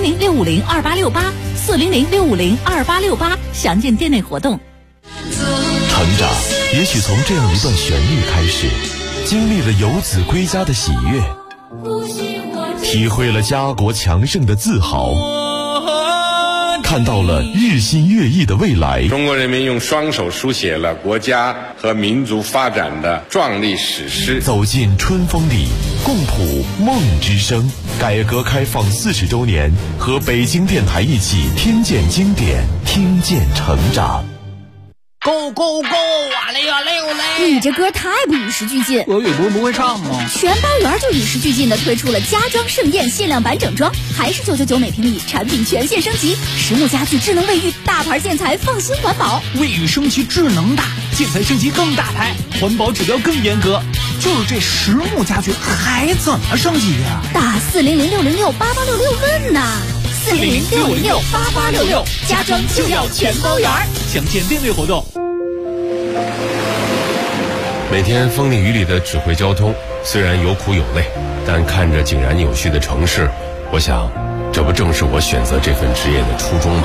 400-650-2868，400-650-2868，详见店内活动。
成长也许从这样一段旋律开始，经历了游子归家的喜悦，体会了家国强盛的自豪，看到了日新月异的未来。
中国人民用双手书写了国家和民族发展的壮丽史诗。
走进春风里，共谱梦之声。改革开放40周年，和北京电台一起听见经典，听见成长。
Go go go！ 哇嘞哇嘞哇嘞！
你这歌太不与时俱进，
俄语不会唱吗？
全包圆就与时俱进的推出了家装盛宴限量版整装，还是999每平米，产品全线升级，实木家具、智能卫浴，大牌建材，放心环保。
卫浴升级智能大，建材升级更大牌，环保指标更严格。就是这实木家具还怎么升级呀？
打400-606-8866问呐，400-606-8866，家装就要全包圆。
详见店内活动。
每天风里雨里的指挥交通，
虽然有苦有累，但看着井然有序的城市，我想，这不正是我选择这份职业的初衷吗？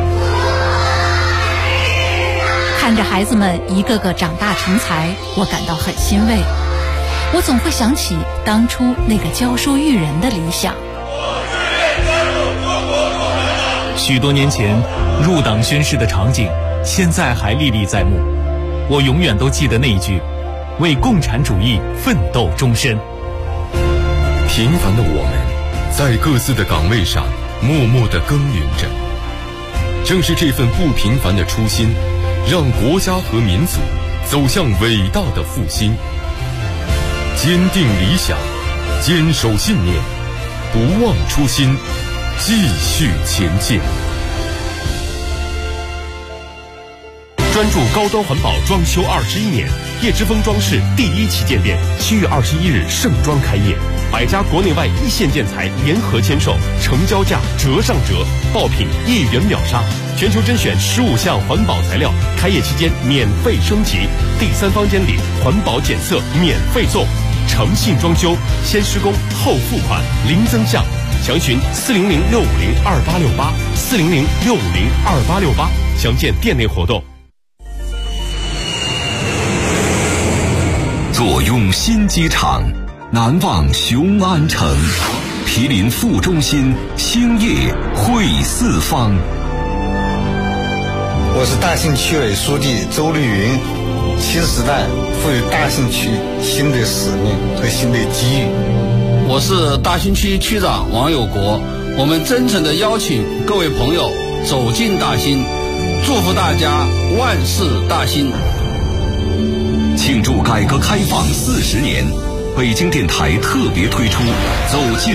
看着孩子们一个个长大成才，我感到很欣慰。我总会想起当初那个教书育人的理想。
许多年前入党宣誓的场景，现在还历历在目。我永远都记得那一句：为共产主义奋斗终身。
平凡的我们，在各自的岗位上默默地耕耘着。正是这份不平凡的初心，让国家和民族走向伟大的复兴。坚定理想，坚守信念，不忘初心，继续前进。
专注高端环保装修21年，叶之峰装饰第1旗舰店7月21日盛装开业，100家国内外一线建材联合签售，成交价折上折，爆品1元秒杀，全球甄选15项环保材料，开业期间免费升级，第三方监理，环保检测免费送，诚信装修，先施工后付款，零增项。详询400-650-2868，400-650-2868，详见店内活动。
坐拥新机场，难忘雄安城，毗邻副中心，兴业汇四方。
我是大兴区委书记周绿云，新时代赋予大兴区新的使命和新的机遇。
我是大兴区区长王有国，我们真诚地邀请各位朋友走进大兴，祝福大家万事大兴。
庆祝改革开放40年，北京电台特别推出走进